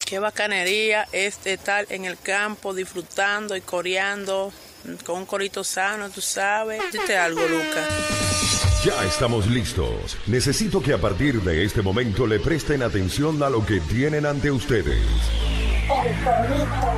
Qué bacanería es estar en el campo disfrutando y coreando con un corito sano, tú sabes. Dite algo, Lucas. Ya estamos listos. Necesito que a partir de este momento le presten atención a lo que tienen ante ustedes. El corito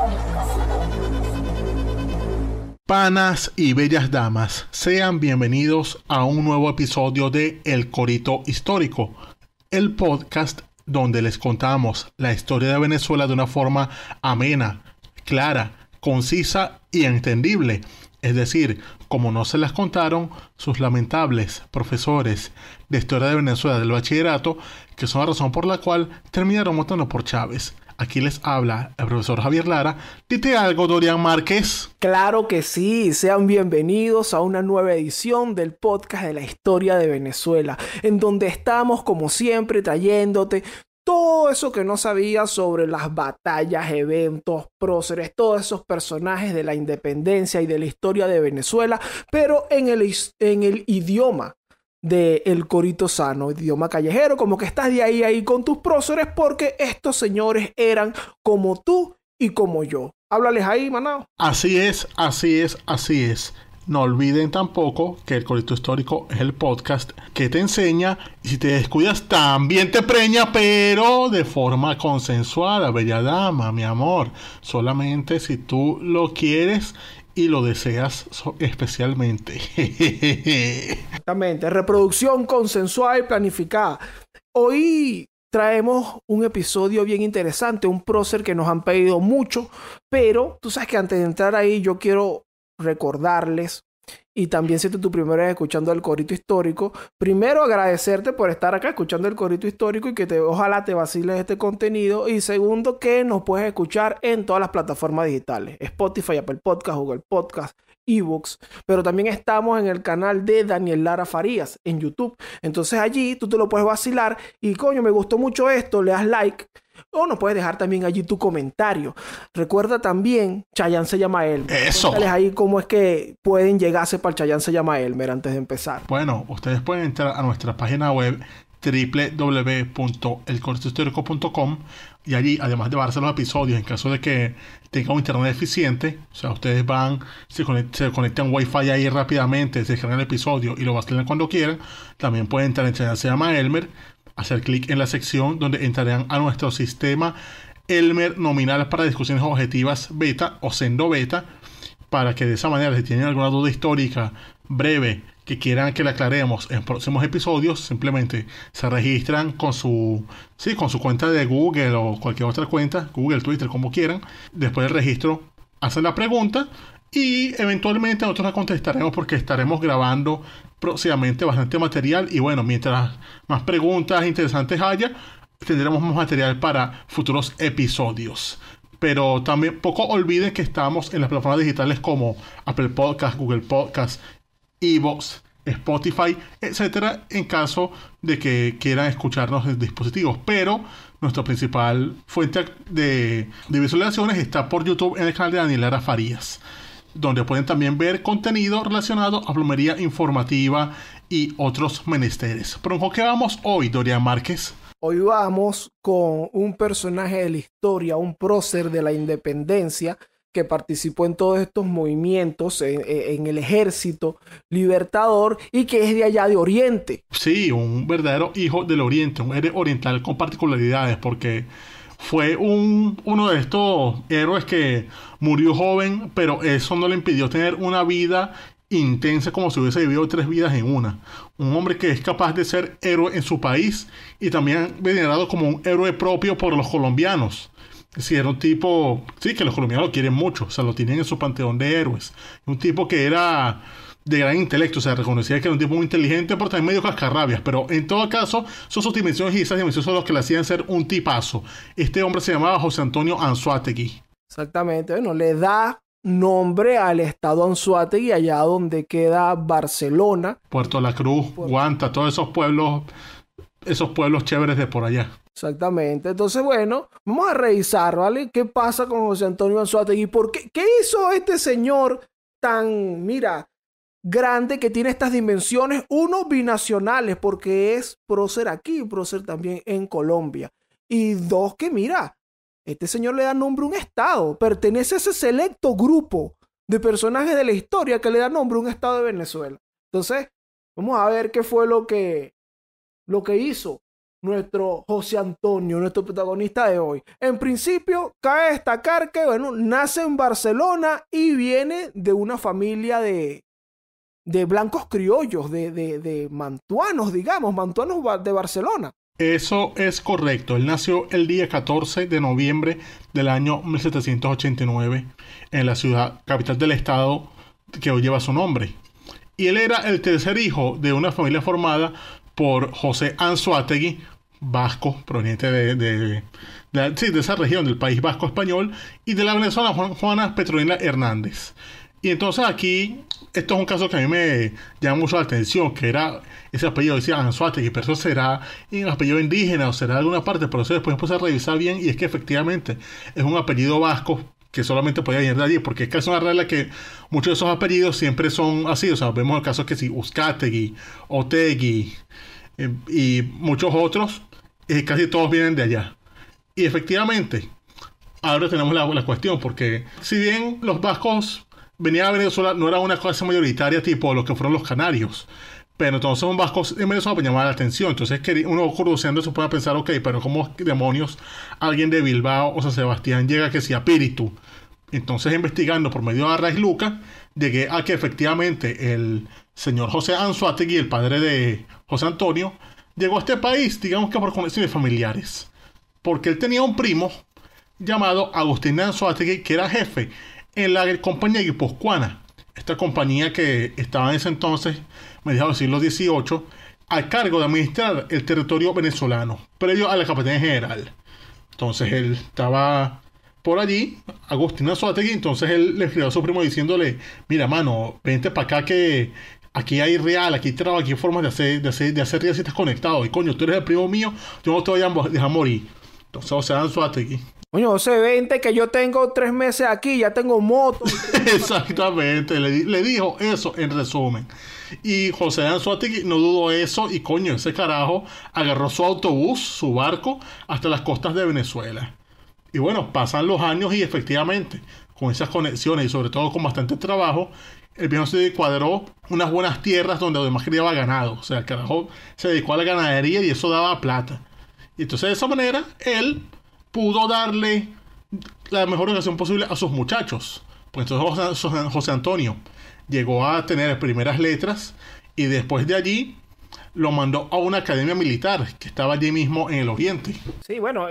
histórico. Panas y bellas damas, sean bienvenidos a un nuevo episodio de El Corito Histórico, el podcast donde les contamos la historia de Venezuela de una forma amena, clara, concisa y entendible. Es decir, como no se las contaron sus lamentables profesores de historia de Venezuela del bachillerato, que son la razón por la cual terminaron votando por Chávez. Aquí les habla el profesor Javier Lara. Dite algo, Dorian Márquez. Claro que sí, sean bienvenidos a una nueva edición del podcast de la historia de Venezuela, en donde estamos como siempre trayéndote todo eso que no sabías sobre las batallas, eventos, próceres, todos esos personajes de la independencia y de la historia de Venezuela, pero en el idioma de El Corito Sano, idioma callejero, como que estás de ahí con tus próceres, porque estos señores eran como tú y como yo. Háblales ahí, manao. Así es. No olviden tampoco que El Corito Histórico es el podcast que te enseña, y si te descuidas también te preña, pero de forma consensuada, bella dama, mi amor. Solamente si tú lo quieres y lo deseas especialmente. Exactamente, reproducción consensuada y planificada. Hoy traemos un episodio bien interesante, un prócer que nos han pedido mucho, pero tú sabes que antes de entrar ahí yo quiero recordarles, y también si esta es tu primera vez escuchando El Corito Histórico, primero agradecerte por estar acá escuchando El Corito Histórico y que ojalá te vaciles este contenido, y segundo que nos puedes escuchar en todas las plataformas digitales, Spotify, Apple Podcast, Google Podcast, eBooks, pero también estamos en el canal de Daniel Lara Farías en YouTube. Entonces allí tú te lo puedes vacilar y coño, me gustó mucho esto, le das like o nos puedes dejar también allí tu comentario. Recuerda también, Chayanne se llama Elmer. Eso. Cuéntales ahí cómo es que pueden llegarse para el Chayanne se llama Elmer antes de empezar. Bueno, ustedes pueden entrar a nuestra página web www.elcoritohistórico.com y allí, además de bajarse los episodios en caso de que tenga un internet eficiente, o sea, ustedes van, se conectan Wi-Fi ahí rápidamente, se descargan el episodio y lo vacilan cuando quieran. También pueden entrar en Chayanne se llama Elmer, hacer clic en la sección donde entrarán a nuestro sistema Elmer nominal para discusiones objetivas beta o sendo beta, para que de esa manera, si tienen alguna duda histórica breve que quieran que la aclaremos en próximos episodios, simplemente se registran con su cuenta de Google o cualquier otra cuenta, Google, Twitter, como quieran. Después del registro hacen la pregunta y eventualmente nosotros la contestaremos, porque estaremos grabando próximamente bastante material, y bueno, mientras más preguntas interesantes haya, tendremos más material para futuros episodios. Pero también poco olviden que estamos en las plataformas digitales como Apple Podcast, Google Podcast, eVoox, Spotify, etcétera, en caso de que quieran escucharnos en dispositivos. Pero nuestra principal fuente de visualizaciones está por YouTube en el canal de Daniel Lara Farías, donde pueden también ver contenido relacionado a plomería informativa y otros menesteres. ¿Pero con qué vamos hoy, Dorian Márquez? Hoy vamos con un personaje de la historia, un prócer de la independencia que participó en todos estos movimientos en el ejército libertador y que es de allá de Oriente. Sí, un verdadero hijo del Oriente, un héroe oriental con particularidades, porque fue uno de estos héroes que murió joven, pero eso no le impidió tener una vida intensa, como si hubiese vivido 3 vidas en una. Un hombre que es capaz de ser héroe en su país y también venerado como un héroe propio por los colombianos. Sí, era un tipo, sí, que los colombianos lo quieren mucho, o sea, lo tienen en su panteón de héroes. Un tipo que era de gran intelecto, o sea, reconocía que era un tipo muy inteligente, pero también medio cascarrabias. Pero en todo caso, son sus dimensiones, y esas dimensiones son los que le hacían ser un tipazo. Este hombre se llamaba José Antonio Anzoátegui. Exactamente, bueno, le da nombre al estado Anzoátegui, allá donde queda Barcelona, Puerto La Cruz, Guanta, todos esos pueblos chéveres de por allá. Exactamente. Entonces, bueno, vamos a revisar, ¿vale? ¿Qué pasa con José Antonio Anzoátegui? ¿Qué hizo este señor tan, mira, grande, que tiene estas dimensiones? Uno, binacionales, porque es prócer aquí, prócer también en Colombia. Y dos, que mira, Este señor le da nombre a un estado, pertenece a ese selecto grupo de personajes de la historia que le da nombre a un estado de Venezuela. Entonces, vamos a ver qué fue lo que hizo nuestro José Antonio, nuestro protagonista de hoy. En principio, cabe destacar que, bueno, nace en Barcelona y viene de una familia de blancos criollos, de mantuanos, digamos, mantuanos de Barcelona. Eso es correcto. Él nació el día 14 de noviembre del año 1789 en la ciudad capital del estado que hoy lleva su nombre. Y él era el tercer hijo de una familia formada por José Anzoátegui, vasco, proveniente de esa región del País Vasco Español, y de la venezolana Juana Petronila Hernández. Y entonces aquí, esto es un caso que a mí me llama mucho la atención, que era ese apellido, decía Anzoátegui, pero eso será un apellido indígena o será de alguna parte, pero eso después puse a revisar bien y es que efectivamente es un apellido vasco que solamente podía venir de allí, porque es que es una regla que muchos de esos apellidos siempre son así, o sea, vemos el caso que sí, Uzcategui, Otegui y muchos otros, casi todos vienen de allá. Y efectivamente, ahora tenemos la cuestión, porque si bien los vascos venían a Venezuela, no era una clase mayoritaria tipo lo que fueron los canarios, pero entonces un vasco en Venezuela me llamaba la atención. Entonces uno curioseando se puede pensar, ok, pero ¿cómo demonios alguien de Bilbao o San Sebastián llega que sea Píritu? Entonces, investigando por medio de Arraiz Luca, llegué a que efectivamente el señor José Anzoátegui, el padre de José Antonio, llegó a este país, digamos que por conexiones familiares, porque él tenía un primo llamado Agustín Anzoátegui, que era jefe en la compañía guipuzcoana, esta compañía que estaba en ese entonces, mediados del siglo XVIII, a cargo de administrar el territorio venezolano, previo a la Capitanía General. Entonces él estaba por allí, Agustín Anzoátegui, entonces él le escribió a su primo diciéndole, mira, mano, vente para acá que aquí hay real, aquí hay trabajo, aquí hay formas de hacer real si estás conectado. Y coño, tú eres el primo mío, yo no te voy a dejar morir. Entonces, o sea, Anzoátegui. Coño, José, vente que yo tengo 3 meses aquí, ya tengo moto. Exactamente, le dijo eso en resumen. Y José Anzoátegui no dudó eso y coño, ese carajo agarró su autobús, su barco, hasta las costas de Venezuela. Y bueno, pasan los años y efectivamente, con esas conexiones y sobre todo con bastante trabajo, el viejo se cuadró unas buenas tierras donde además criaba ganado. O sea, el carajo se dedicó a la ganadería y eso daba plata. Y entonces de esa manera, él pudo darle la mejor educación posible a sus muchachos. Pues entonces José Antonio llegó a tener primeras letras y después de allí lo mandó a una academia militar que estaba allí mismo en el oriente. Sí, bueno,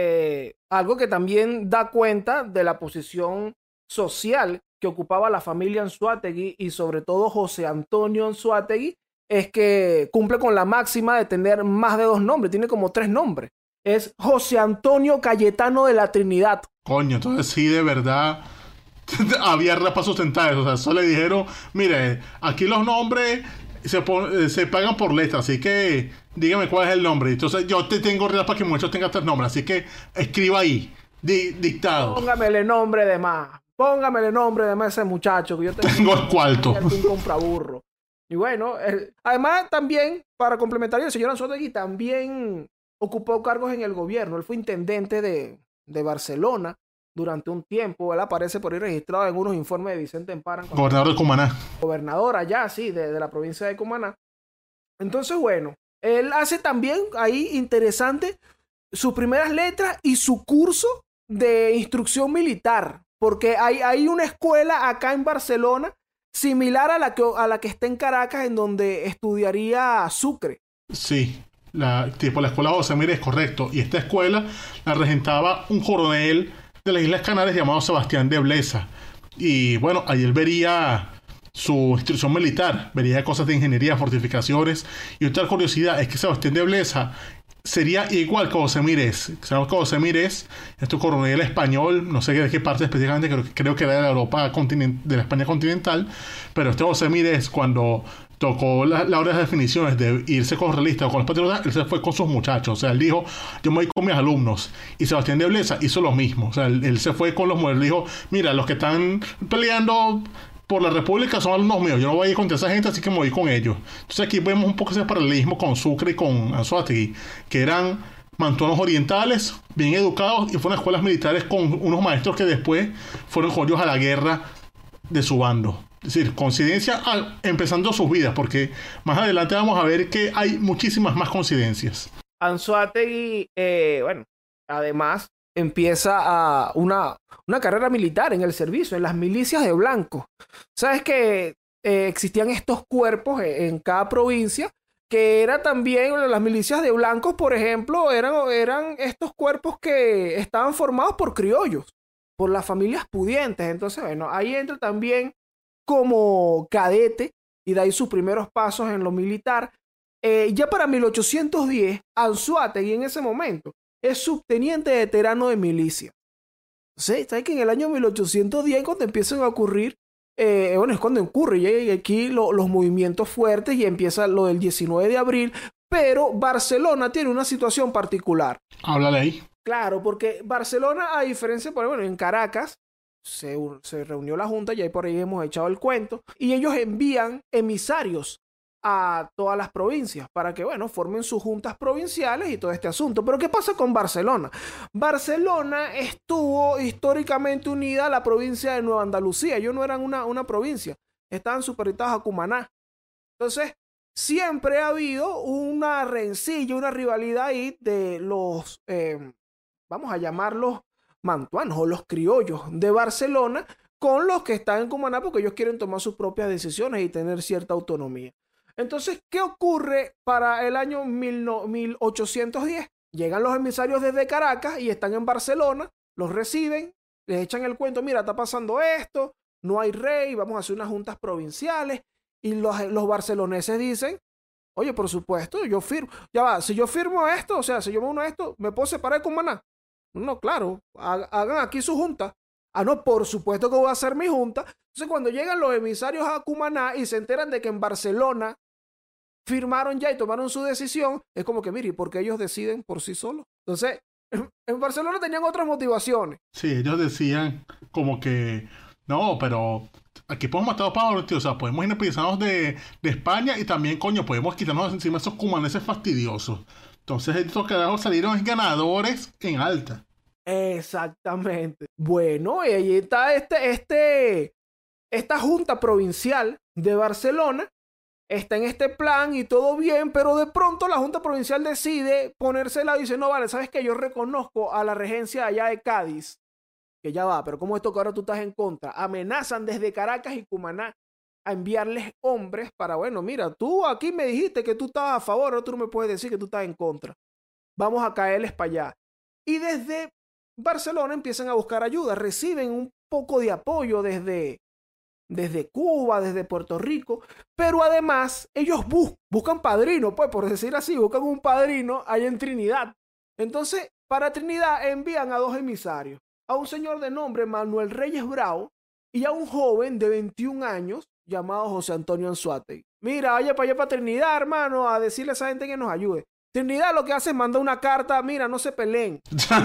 algo que también da cuenta de la posición social que ocupaba la familia Anzoátegui y sobre todo José Antonio Anzoátegui, es que cumple con la máxima de tener más de 2 nombres, tiene como 3 nombres. Es José Antonio Cayetano de la Trinidad. Coño, entonces sí, de verdad había para sustentar eso. O sea, solo le dijeron, mire, aquí los nombres se pagan por letras, así que dígame cuál es el nombre. Entonces yo te tengo real para que muchos tengan 3 nombres, así que escriba ahí, dictado. Póngamele nombre de más a ese muchacho que yo tengo el cuarto. Un compraburro. Y bueno, además también, para complementar, el señor Anzoátegui también ocupó cargos en el gobierno. Él fue intendente de Barcelona durante un tiempo. Él aparece por ahí registrado en unos informes de Vicente Emparan. Gobernador de Cumaná. Gobernador allá, sí, de la provincia de Cumaná. Entonces, bueno, él hace también ahí interesante sus primeras letras y su curso de instrucción militar. Porque hay una escuela acá en Barcelona similar a la que está en Caracas, en donde estudiaría Sucre. Sí. La escuela José Mírez, correcto. Y esta escuela la regentaba un coronel de las Islas Canarias llamado Sebastián de Blesa. Y bueno, ahí él vería su instrucción militar, vería cosas de ingeniería, fortificaciones. Y otra curiosidad es que Sebastián de Blesa sería igual que José Mírez. Sabemos que José Mírez, este coronel español, no sé de qué parte específicamente, creo que era de la Europa de la España continental, pero este José Mírez, cuando tocó la hora de las definiciones de irse con los realistas o con los patriotas, él se fue con sus muchachos. O sea, él dijo, yo me voy con mis alumnos. Y Sebastián de Blesa hizo lo mismo. O sea, él se fue con los mujeres. Dijo, mira, los que están peleando por la República son alumnos míos. Yo no voy a ir contra esa gente, así que me voy con ellos. Entonces aquí vemos un poco ese paralelismo con Sucre y con Anzoátegui, que eran mantuanos orientales, bien educados, y fueron escuelas militares con unos maestros que después fueron joyos a la guerra de su bando. Es decir, coincidencia empezando sus vidas, porque más adelante vamos a ver que hay muchísimas más coincidencias. Anzoátegui, bueno, además empieza una carrera militar en el servicio, en las milicias de blancos. Sabes que existían estos cuerpos en cada provincia, que era también las milicias de blancos, por ejemplo, eran estos cuerpos que estaban formados por criollos, por las familias pudientes. Entonces, bueno, ahí entra también como cadete y de ahí sus primeros pasos en lo militar. Ya para 1810, Anzoátegui en ese momento es subteniente veterano de milicia. ¿Sí? ¿Sabes que en el año 1810 cuando empiezan a ocurrir, bueno, es cuando ocurre y aquí los movimientos fuertes y empieza lo del 19 de abril, pero Barcelona tiene una situación particular. Háblale ahí. Claro, porque Barcelona, a diferencia, por ejemplo, en Caracas, se reunió la Junta, y ahí por ahí hemos echado el cuento, y ellos envían emisarios a todas las provincias para que, bueno, formen sus juntas provinciales y todo este asunto. Pero ¿qué pasa con Barcelona? Barcelona estuvo históricamente unida a la provincia de Nueva Andalucía. Ellos no eran una provincia, estaban supeditados a Cumaná. Entonces, siempre ha habido una rencilla, una rivalidad ahí de los, vamos a llamarlos mantuanos o los criollos de Barcelona con los que están en Cumaná, porque ellos quieren tomar sus propias decisiones y tener cierta autonomía. Entonces, ¿qué ocurre para el año 1810? Llegan los emisarios desde Caracas y están en Barcelona, los reciben, les echan el cuento, mira, está pasando esto, no hay rey, vamos a hacer unas juntas provinciales, y los barceloneses dicen, oye, por supuesto, yo firmo, ya va, si yo firmo esto, o sea, si yo me uno a esto, ¿me puedo separar de Cumaná? No, claro, hagan aquí su junta. Ah, no, por supuesto que voy a hacer mi junta. Entonces, cuando llegan los emisarios a Cumaná y se enteran de que en Barcelona firmaron ya y tomaron su decisión, es como que, mire, ¿por qué ellos deciden por sí solos? Entonces, en Barcelona tenían otras motivaciones. Sí, ellos decían como que, no, pero aquí podemos matar a los pájaros, tío. O sea, podemos independizarnos de España y también, coño, podemos quitarnos encima esos cumaneses fastidiosos. Entonces, estos carajos salieron ganadores en alta. Exactamente. Bueno, y ahí está esta junta provincial de Barcelona. Está en este plan y todo bien, pero de pronto la Junta Provincial decide ponérsela y dice, no, vale, ¿sabes qué? Yo reconozco a la regencia allá de Cádiz, que ya va, pero ¿cómo esto que ahora tú estás en contra? Amenazan desde Caracas y Cumaná a enviarles hombres para, bueno, mira, tú aquí me dijiste que tú estabas a favor, ahora tú no me puedes decir que tú estás en contra. Vamos a caerles para allá. Y desde Barcelona empiezan a buscar ayuda, reciben un poco de apoyo desde Cuba, desde Puerto Rico, pero además ellos buscan padrino, pues por decir así, buscan un padrino allá en Trinidad. Entonces, para Trinidad envían a dos emisarios, a un señor de nombre Manuel Reyes Bravo y a un joven de 21 años llamado José Antonio Anzoátegui. Mira, vaya para allá para Trinidad, hermano, a decirle a esa gente que nos ayude. Trinidad lo que hace es mandar una carta, mira, no se peleen.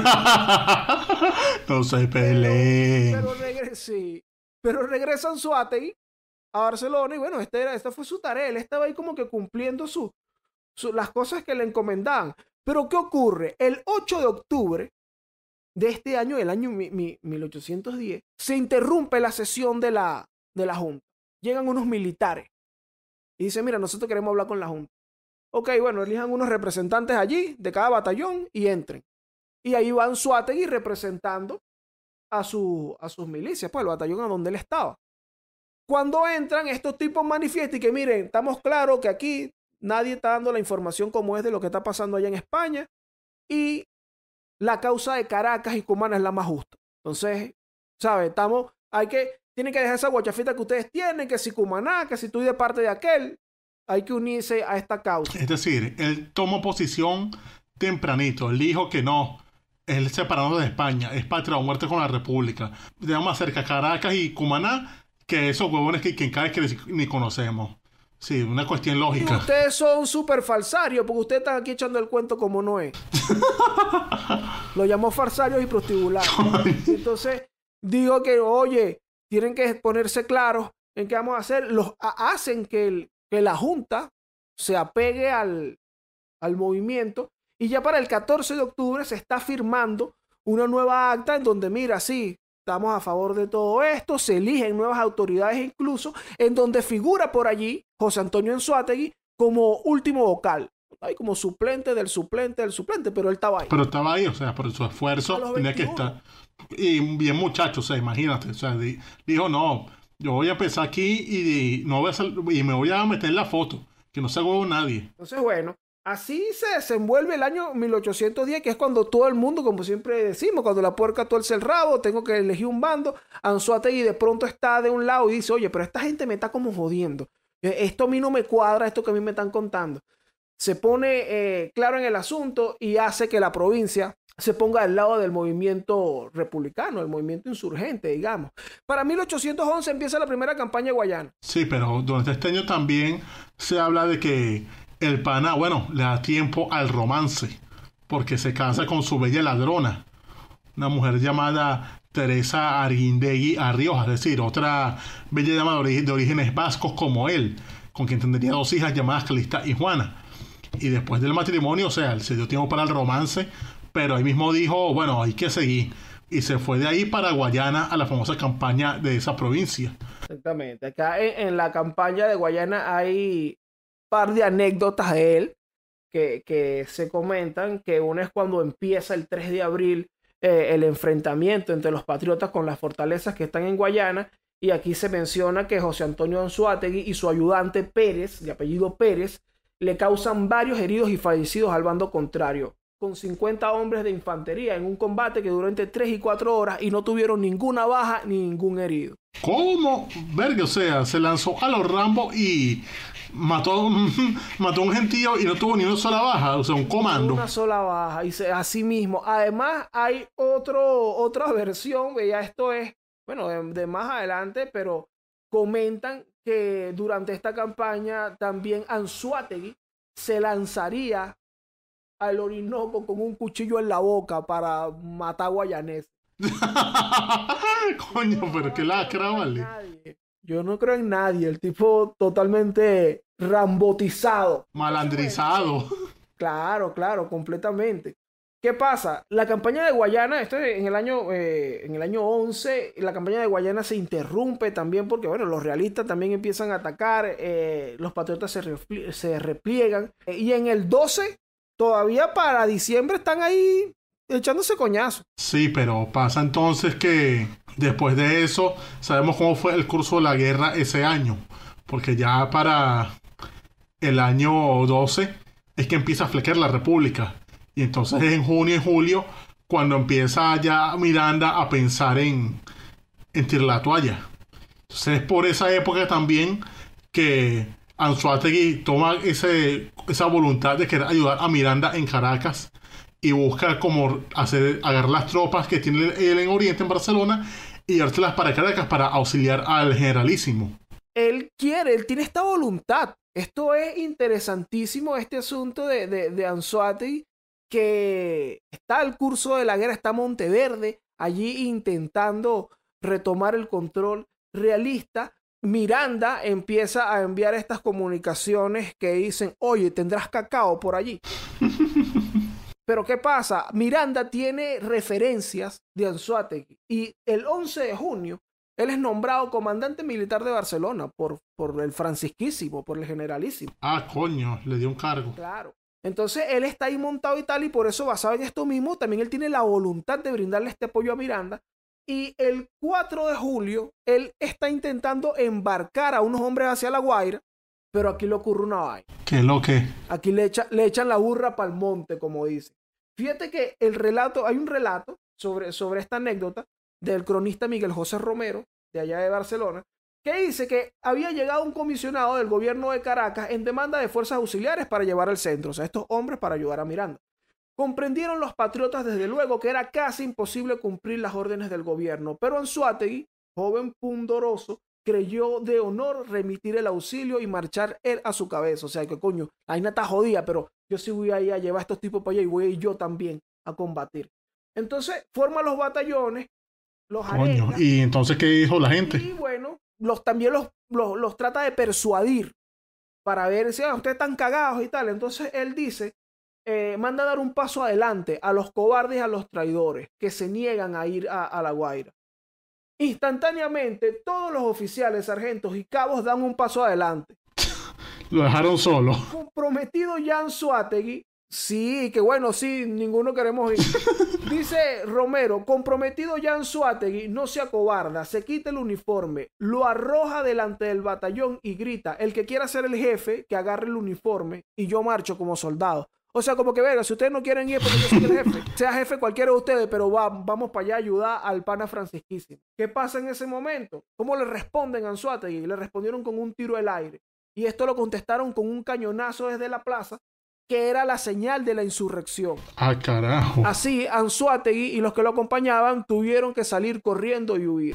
No se peleen. Pero regresa Anzoátegui a Barcelona y bueno, esta fue su tarea. Él estaba ahí como que cumpliendo las cosas que le encomendaban. Pero ¿qué ocurre? El 8 de octubre de este año, el año 1810, se interrumpe la sesión de la Junta. Llegan unos militares y dicen, mira, nosotros queremos hablar con la Junta. Ok, bueno, elijan unos representantes allí de cada batallón y entren. Y ahí va Anzoátegui representando a sus milicias, pues el batallón a donde él estaba. Cuando entran, estos tipos manifiestan y que miren, estamos claros que aquí nadie está dando la información como es de lo que está pasando allá en España y la causa de Caracas y Cumaná es la más justa. Entonces, ¿sabes? Tienen que dejar esa guachafita que ustedes tienen, que si Cumaná, que si estoy de parte de aquel, hay que unirse a esta causa. Es decir, él tomó posición tempranito, él dijo que no. Él separado de España, es patria o muerte con la República. Tenemos más cerca Caracas y Cumaná que esos huevones que cada vez que ni conocemos. Sí, una cuestión lógica. Y ustedes son súper falsarios porque ustedes están aquí echando el cuento como no es. Lo llamó falsarios y prostibulares. Entonces, digo que, oye, tienen que ponerse claros en qué vamos a hacer. Hacen que la Junta se apegue al movimiento. Y ya para el 14 de octubre se está firmando una nueva acta en donde, mira, sí, estamos a favor de todo esto, se eligen nuevas autoridades incluso, en donde figura por allí José Antonio Anzoátegui como último vocal. Ahí como suplente del suplente del suplente, pero él estaba ahí. Pero estaba ahí, o sea, por su A esfuerzo los tenía que 21. estar. Y bien muchacho, o sea, imagínate, o sea, dijo, no, yo voy a empezar aquí y no voy a y me voy a meter en la foto, que no se haga nadie. Entonces, bueno, así se desenvuelve el año 1810, que es cuando todo el mundo, como siempre decimos, cuando la puerca tuerce el rabo, tengo que elegir un bando. Anzoátegui de pronto está de un lado y dice, oye, pero esta gente me está como jodiendo. Esto a mí no me cuadra, esto que a mí me están contando. Se pone claro en el asunto y hace que la provincia se ponga al lado del movimiento republicano, el movimiento insurgente, digamos. Para 1811 empieza la primera campaña de Guayana. Sí, pero durante este año también se habla de que el pana, bueno, le da tiempo al romance, porque se casa con su bella ladrona, una mujer llamada Teresa Arguindegui Arrioja, es decir, otra bella dama de orígenes vascos como él, con quien tendría 2 hijas llamadas Calista y Juana. Y después del matrimonio, o sea, él se dio tiempo para el romance, pero ahí mismo dijo, bueno, hay que seguir. Y se fue de ahí para Guayana a la famosa campaña de esa provincia. Exactamente. Acá en la campaña de Guayana hay un par de anécdotas de él que se comentan, que una es cuando empieza el 3 de abril el enfrentamiento entre los patriotas con las fortalezas que están en Guayana, y aquí se menciona que José Antonio Anzoátegui y su ayudante Pérez, de apellido Pérez, le causan varios heridos y fallecidos al bando contrario, con 50 hombres de infantería en un combate que duró entre 3 y 4 horas y no tuvieron ninguna baja ni ningún herido. ¿Cómo? Verga, o sea, se lanzó a los Rambo y mató a un gentío y no tuvo ni una sola baja, o sea, un comando. Una sola baja, y así mismo. Además, hay otra versión, ya esto es, bueno, de más adelante, pero comentan que durante esta campaña también Anzoátegui se lanzaría al Orinoco con un cuchillo en la boca para matar guayaneses. Coño, pero qué lacra, vale. Yo no creo en nadie, el tipo totalmente rambotizado. Malandrizado. Claro, completamente. ¿Qué pasa? La campaña de Guayana, en el año 11, la campaña de Guayana se interrumpe también porque, bueno, los realistas también empiezan a atacar, los patriotas se repliegan, y en el 12, todavía para diciembre, están ahí echándose coñazo. Sí, pero pasa entonces que después de eso, sabemos cómo fue el curso de la guerra ese año, porque ya para el año 12 es que empieza a flequear la República. Y entonces es en junio y julio cuando empieza ya Miranda a pensar en tirar la toalla. Entonces es por esa época también que Anzoátegui toma esa voluntad de querer ayudar a Miranda en Caracas y busca como agarrar las tropas que tiene él en Oriente, en Barcelona, y llevárselas para Caracas para auxiliar al generalísimo. Él tiene esta voluntad. Esto es interesantísimo, este asunto de Anzoátegui, que está al curso de la guerra, está Monteverde allí intentando retomar el control realista. Miranda empieza a enviar estas comunicaciones que dicen, oye, ¿tendrás cacao por allí? Pero ¿qué pasa? Miranda tiene referencias de Anzoátegui y el 11 de junio él es nombrado comandante militar de Barcelona por el francisquísimo, por el generalísimo. Ah, coño, le dio un cargo. Claro. Entonces él está ahí montado y tal, y por eso, basado en esto mismo, también él tiene la voluntad de brindarle este apoyo a Miranda. Y el 4 de julio él está intentando embarcar a unos hombres hacia La Guaira, pero aquí le ocurre una vaina. ¿Qué es lo que? Aquí le echan la burra pa'l monte, como dice. Fíjate que hay un relato sobre esta anécdota del cronista Miguel José Romero, de allá de Barcelona, que dice que había llegado un comisionado del gobierno de Caracas en demanda de fuerzas auxiliares para llevar al centro, o sea, estos hombres para ayudar a Miranda. Comprendieron los patriotas desde luego que era casi imposible cumplir las órdenes del gobierno, pero Anzoátegui, joven pundoroso, creyó de honor remitir el auxilio y marchar él a su cabeza. O sea, que coño, la vaina está jodida, pero yo sí voy a ir a llevar a estos tipos para allá y voy a ir yo también a combatir. Entonces, forma los batallones, los arena. Coño, ¿y entonces qué dijo la gente? Y bueno, también los trata de persuadir para ver si ustedes están cagados y tal. Entonces él dice, manda a dar un paso adelante a los cobardes y a los traidores que se niegan a ir a La Guaira. Instantáneamente, todos los oficiales, sargentos y cabos dan un paso adelante. Lo dejaron solo. Comprometido ya Anzoátegui, sí, que bueno, sí, ninguno queremos ir. Dice Romero, comprometido ya Anzoátegui, no se acobarda, se quita el uniforme, lo arroja delante del batallón y grita, el que quiera ser el jefe, que agarre el uniforme y yo marcho como soldado. O sea, como que verga, si ustedes no quieren ir porque yo soy el jefe, sea jefe cualquiera de ustedes, pero vamos para allá a ayudar al pana Francisquísimo. ¿Qué pasa en ese momento? ¿Cómo le responden a Anzoátegui? Le respondieron con un tiro al aire. Y esto lo contestaron con un cañonazo desde la plaza, que era la señal de la insurrección. Ah, carajo. Así, Anzoátegui y los que lo acompañaban tuvieron que salir corriendo y huir.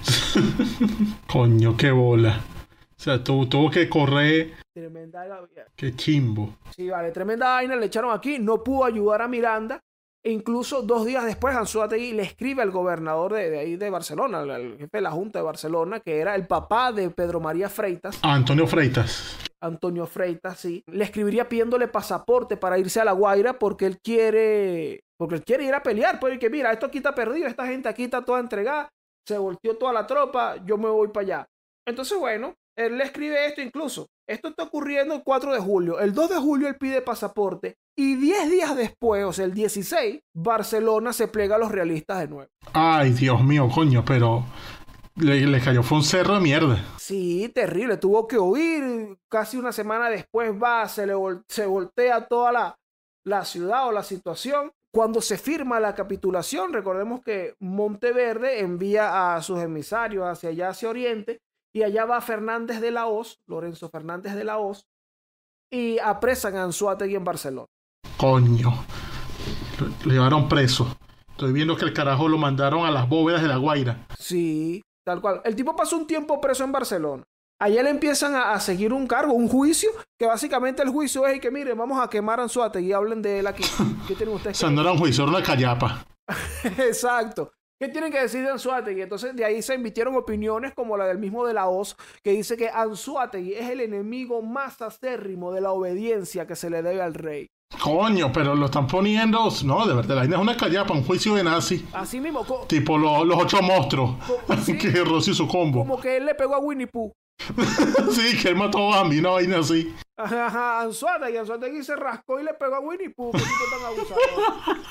Coño, qué bola. O sea, tuvo que correr. Tremenda gavia. Qué chimbo. Sí, vale, tremenda vaina le echaron aquí. No pudo ayudar a Miranda. E incluso 2 días después, Anzoátegui le escribe al gobernador de ahí de Barcelona, al jefe de la Junta de Barcelona, que era el papá de Pedro María Freitas. Antonio Freitas. Antonio Freitas, sí. Le escribiría pidiéndole pasaporte para irse a La Guaira porque él quiere ir a pelear. Pues que mira, esto aquí está perdido, esta gente aquí está toda entregada, se volteó toda la tropa, yo me voy para allá. Entonces, bueno, él le escribe esto incluso. Esto está ocurriendo el 4 de julio. El 2 de julio él pide pasaporte y 10 días después, o sea, el 16, Barcelona se plega a los realistas de nuevo. Ay, Dios mío, coño, pero le cayó, fue un cerro de mierda. Sí, terrible. Tuvo que huir. Casi una semana después se voltea toda la ciudad o la situación. Cuando se firma la capitulación, recordemos que Monteverde envía a sus emisarios hacia allá, hacia Oriente, y allá va Fernández de la Hoz, Lorenzo Fernández de la Hoz, y apresan a Anzoátegui en Barcelona. Coño, lo llevaron preso. Estoy viendo que el carajo lo mandaron a las bóvedas de La Guaira. Sí, tal cual. El tipo pasó un tiempo preso en Barcelona. Allá le empiezan a seguir un cargo, un juicio, que básicamente el juicio es que miren, vamos a quemar a Anzoátegui y hablen de él aquí. ¿Qué tienen ustedes? O sea, no era un juicio, era una callapa. Exacto. ¿Qué tienen que decir de Anzoátegui? Entonces de ahí se emitieron opiniones como la del mismo de la Hoz, que dice que Anzoátegui es el enemigo más acérrimo de la obediencia que se le debe al rey. Coño, pero lo están poniendo. No, de verdad, la vaina es una callapa, un juicio de nazi. Así mismo. Tipo los 8 monstruos. ¿Sí? Que Rosy su combo. Como que él le pegó a Winnie Pooh. Sí, que él mató a mí, una vaina así. Ajá, Anzoátegui se rascó y le pegó a Winnie Pooh. ¿Qué tipo tan abusado?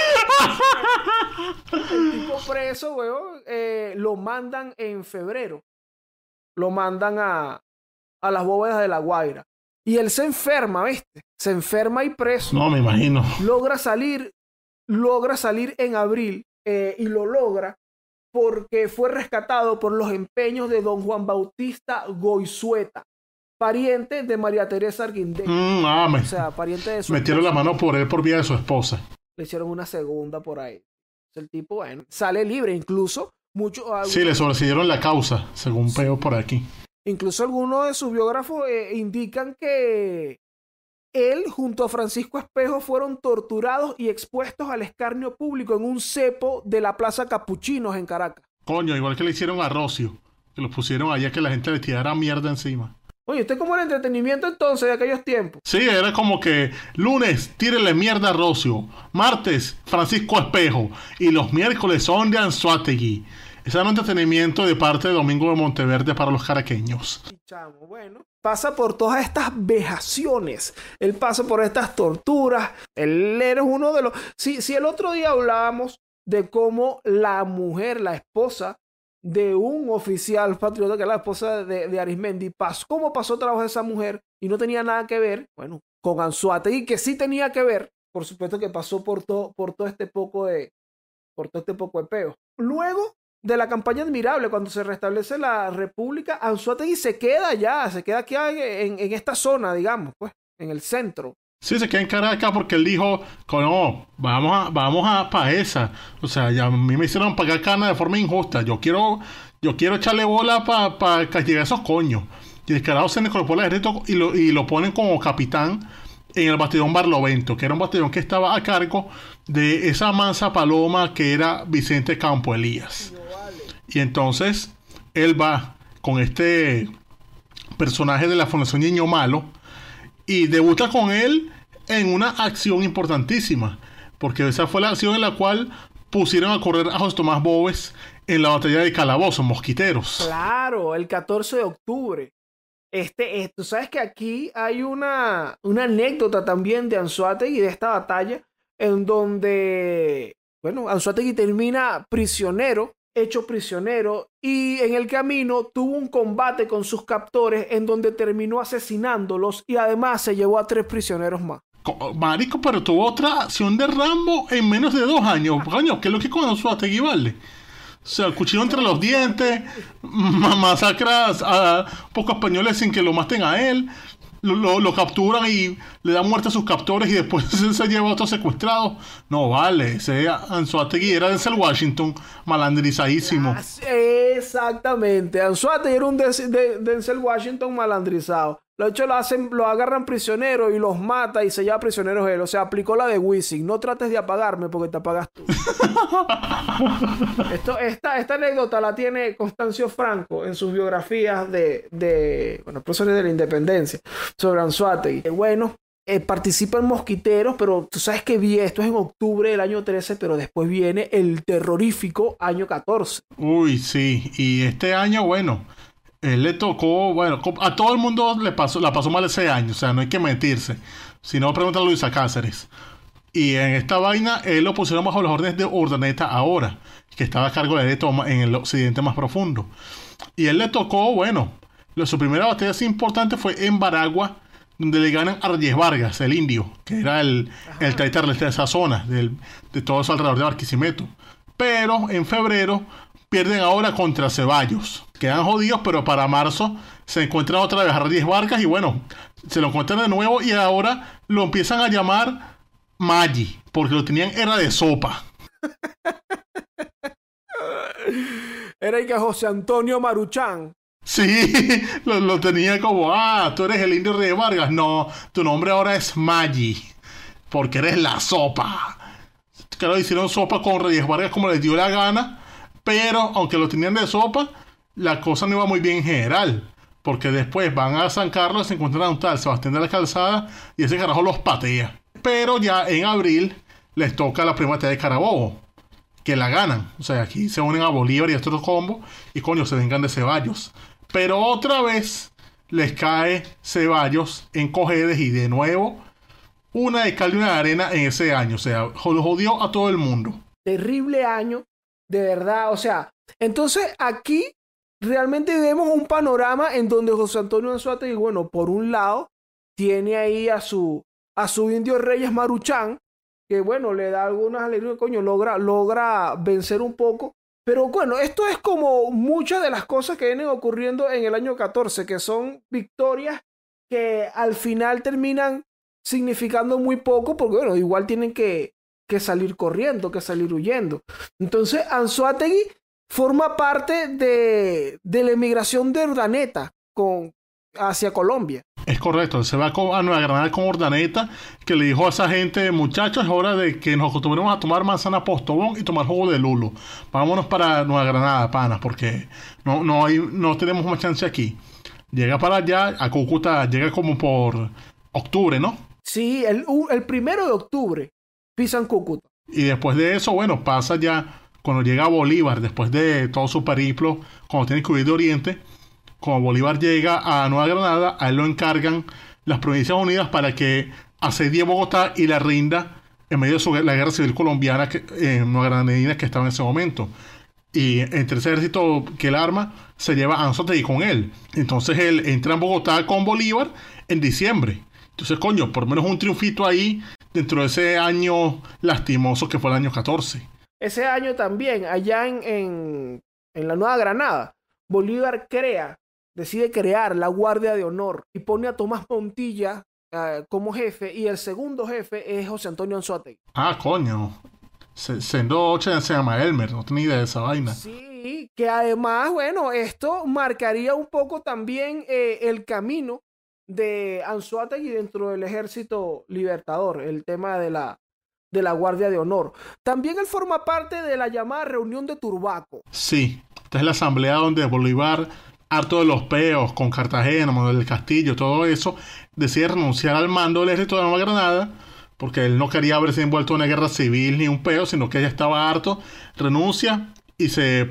El tipo preso, weón, lo mandan en febrero. Lo mandan a las bóvedas de La Guaira. Y él se enferma, ¿viste? Se enferma y preso. No, me imagino. Logra salir en abril y lo logra porque fue rescatado por los empeños de don Juan Bautista Goizueta, pariente de María Teresa Arguindegui. O sea, pariente de su metieron esposa. la mano por él por vía de su esposa. Le hicieron una segunda por ahí. El tipo, bueno, sale libre. Incluso sí, le sobreseyeron la causa, según veo por aquí. Incluso algunos de sus biógrafos indican que él junto a Francisco Espejo fueron torturados y expuestos al escarnio público en un cepo de la Plaza Capuchinos en Caracas. Coño, igual que le hicieron a Rocio, que los pusieron allá que la gente le tirara mierda encima. Oye, ¿usted cómo era el entretenimiento entonces de aquellos tiempos? Sí, era como que lunes, tírenle mierda a Rocio, martes, Francisco Espejo, y los miércoles son de Anzoátegui. Ese era un entretenimiento de parte de Domingo de Monteverde para los caraqueños. Chamo, bueno, pasa por todas estas vejaciones, él pasa por estas torturas, él era uno de los... Si el otro día hablábamos de cómo la mujer, la esposa de un oficial patriota, que es la esposa de Arismendi, cómo pasó trabajo de esa mujer y no tenía nada que ver, bueno, con Anzoátegui, que sí tenía que ver, por supuesto que pasó por todo este poco de peo. Luego de la campaña admirable, cuando se restablece la república, Anzoátegui se queda aquí en esta zona, digamos, pues, en el centro. Sí, se queda en Caracas porque él dijo, no, vamos a Paesa. O sea, ya a mí me hicieron pagar cana de forma injusta. Yo quiero echarle bola para castigar a esos coños. Y el carajo se incorpora al ejército y lo ponen como capitán en el batallón Barlovento, que era un batallón que estaba a cargo de esa mansa paloma que era Vicente Campo Elías. Y entonces él va con este personaje de la Fundación Niño Malo y debuta con él en una acción importantísima, porque esa fue la acción en la cual pusieron a correr a José Tomás Bóves en la batalla de Calabozo, Mosquiteros. Claro, el 14 de octubre. Tú sabes que aquí hay una anécdota también de Anzoátegui de esta batalla, en donde, bueno, Anzoátegui termina hecho prisionero, y en el camino tuvo un combate con sus captores en donde terminó asesinándolos y además se llevó a 3 prisioneros más. Marico, pero tuvo otra acción de Rambo en menos de 2 años. Coño, ¿qué es lo que con Anzoátegui vale? O sea, el cuchillo entre los dientes, masacras a pocos españoles sin que lo maten a él, lo capturan y le dan muerte a sus captores y después se lleva a otros secuestrados. No vale, ese Anzoátegui era Denzel Washington, malandrizadísimo. Exactamente, Anzoátegui era un Denzel Washington malandrizado. De hecho, lo agarran prisioneros y los mata y se lleva prisioneros él. O sea, aplicó la de Wisin. No trates de apagarme porque te apagas tú. Esta anécdota la tiene Constancio Franco en sus biografías de próceres de la independencia sobre Anzoátegui. Bueno, participa en Mosquiteros, pero tú sabes que esto es en octubre del año 13, pero después viene el terrorífico año 14. Uy, sí. Y este año, bueno, él le tocó, bueno, a todo el mundo la pasó mal ese año, o sea, no hay que mentirse. Si no, pregúntale a Luisa Cáceres. Y en esta vaina, él lo pusieron bajo las órdenes de Urdaneta ahora, que estaba a cargo de toma en el occidente más profundo. Y él le tocó, bueno, su primera batalla así importante fue en Baragua, donde le ganan a Reyes Vargas, el indio, que era el taitar de esa zona, de todo eso alrededor de Barquisimeto. Pero en febrero pierden ahora contra Ceballos. Quedan jodidos, pero para marzo se encuentran otra vez a Reyes Vargas y bueno, se lo encuentran de nuevo y ahora lo empiezan a llamar Maggi, porque lo tenían era de sopa. Era el que José Antonio Maruchan. Sí, lo tenía como, tú eres el indio Reyes Vargas. No, tu nombre ahora es Maggi, porque eres la sopa. Claro, hicieron sopa con Reyes Vargas como les dio la gana, pero aunque lo tenían de sopa, la cosa no iba muy bien en general, porque después van a San Carlos, se encuentran a un tal Sebastián de la Calzada y ese carajo los patea. Pero ya en abril les toca la primera batalla de Carabobo, que la ganan. O sea, aquí se unen a Bolívar y a otros combos y coño, se vengan de Ceballos. Pero otra vez les cae Ceballos en Cojedes y de nuevo una de cal y una de arena en ese año. O sea, jodió a todo el mundo. Terrible año, de verdad. O sea, entonces aquí realmente vemos un panorama en donde José Antonio Anzoátegui, bueno, por un lado, tiene ahí a su indio Reyes Maruchan, que bueno, le da algunas alegrías, coño, logra vencer un poco. Pero bueno, esto es como muchas de las cosas que vienen ocurriendo en el año 14, que son victorias que al final terminan significando muy poco, porque bueno, igual tienen que salir corriendo, que salir huyendo. Entonces, Anzoátegui forma parte de la emigración de Urdaneta hacia Colombia. Es correcto, se va a Nueva Granada con Urdaneta, que le dijo a esa gente, muchachos, es hora de que nos acostumbremos a tomar manzana postobón y tomar jugo de lulo. Vámonos para Nueva Granada, panas, porque no tenemos más chance aquí. Llega para allá, a Cúcuta, llega como por octubre, ¿no? Sí, el 1 de octubre pisan Cúcuta. Y después de eso, bueno, pasa ya, cuando llega a Bolívar, después de todo su periplo, cuando tiene que huir de Oriente, cuando Bolívar llega a Nueva Granada, a él lo encargan las Provincias Unidas para que asedie Bogotá y la rinda en medio de la guerra civil colombiana Nueva Granadina que estaba en ese momento. Y entre ese ejército que él arma, se lleva a Anzoátegui con él. Entonces él entra en Bogotá con Bolívar en diciembre. Entonces, coño, por lo menos un triunfito ahí dentro de ese año lastimoso que fue el año 14. Ese año también, allá en la Nueva Granada, Bolívar decide crear la Guardia de Honor y pone a Tomás Montilla como jefe, y el segundo jefe es José Antonio Anzoátegui. Coño. Siendo se llama Elmer, no tenía idea de esa vaina. Sí, que además, bueno, esto marcaría un poco también el camino de Anzoátegui dentro del Ejército Libertador, el tema de la Guardia de Honor. También él forma parte de la llamada Reunión de Turbaco. Sí, esta es la asamblea donde Bolívar harto de los peos con Cartagena, Manuel del Castillo, todo eso, decide renunciar al mando del ejército de Nueva Granada, porque él no quería verse envuelto en una guerra civil ni un peo, sino que ya estaba harto, renuncia y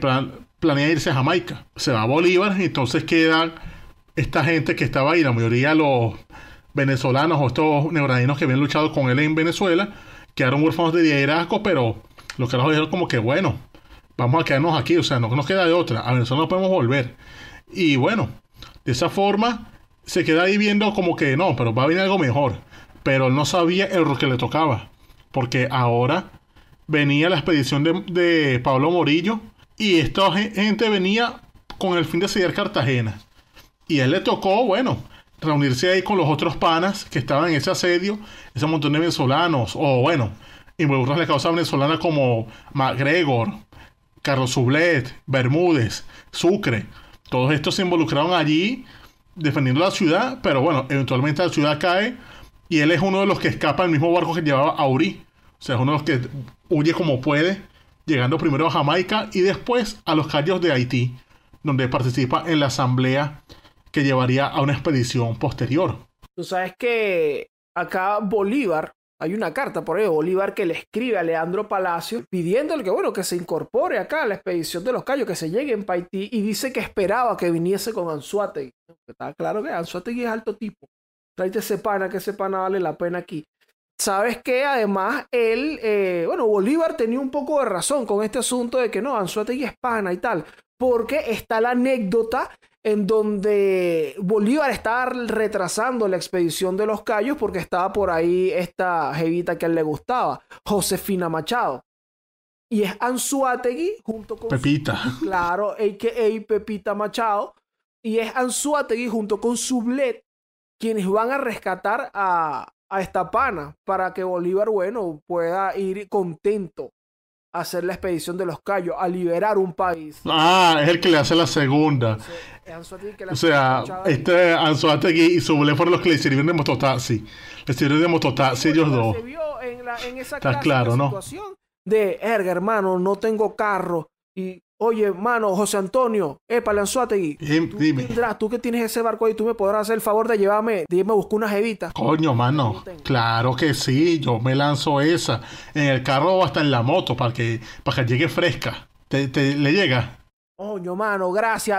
planea irse a Jamaica. Se va a Bolívar y entonces queda esta gente que estaba ahí, la mayoría los venezolanos o estos neograninos que habían luchado con él en Venezuela, quedaron huérfanos de liderazgo, pero los carajos dijeron como que bueno, vamos a quedarnos aquí, o sea, no nos queda de otra, a Venezuela no podemos volver. Y bueno, de esa forma se queda ahí viendo como que no, pero va a venir algo mejor. Pero él no sabía el rol que le tocaba, porque ahora venía la expedición de Pablo Morillo y esta gente venía con el fin de asediar Cartagena. Y a él le tocó, bueno, reunirse ahí con los otros panas que estaban en ese asedio, ese montón de venezolanos, o bueno, involucrar la causa venezolana como MacGregor, Carlos Sublet, Bermúdez, Sucre. Todos estos se involucraron allí defendiendo la ciudad, pero bueno, eventualmente la ciudad cae y él es uno de los que escapa en el mismo barco que llevaba a Uri. O sea, es uno de los que huye como puede, llegando primero a Jamaica y después a los Cayos de Haití, donde participa en la asamblea que llevaría a una expedición posterior. Tú sabes que acá Bolívar, hay una carta por ahí de Bolívar que le escribe a Leandro Palacio pidiéndole que, bueno, que se incorpore acá a la expedición de los Cayos, que se llegue en Haití, y dice que esperaba que viniese con Anzoátegui. Está claro que Anzoátegui es alto tipo. Tráete ese pana, que ese pana vale la pena aquí. Sabes que además él, Bolívar tenía un poco de razón con este asunto de que no, Anzoátegui es pana y tal, porque está la anécdota en donde Bolívar estaba retrasando la expedición de los Cayos porque estaba por ahí esta jevita que a él le gustaba, Josefina Machado. Y es Anzoátegui junto con Pepita. Claro, a.k.a. Pepita Machado. Y es Anzoátegui junto con Sublet quienes van a rescatar a esta pana para que Bolívar, bueno, pueda ir contento a hacer la expedición de los Cayos, a liberar un país. Ah, es el que le hace la segunda. O sea, Anzoátegui y Sublet fueron los que le sirvieron de mototaxi. Le sirvieron de mototaxi ellos dos. Se vio en esa está claro, ¿no? Situación de, hermano, no tengo carro. Y, oye, mano, José Antonio, épale, Anzoátegui, dime. Tú que tienes ese barco ahí, tú me podrás hacer el favor de llevarme a buscar una jevita. Coño, mano, claro que sí, yo me lanzo esa. En el carro o hasta en la moto para que llegue fresca. ¿Le llega? Coño, mano, gracias.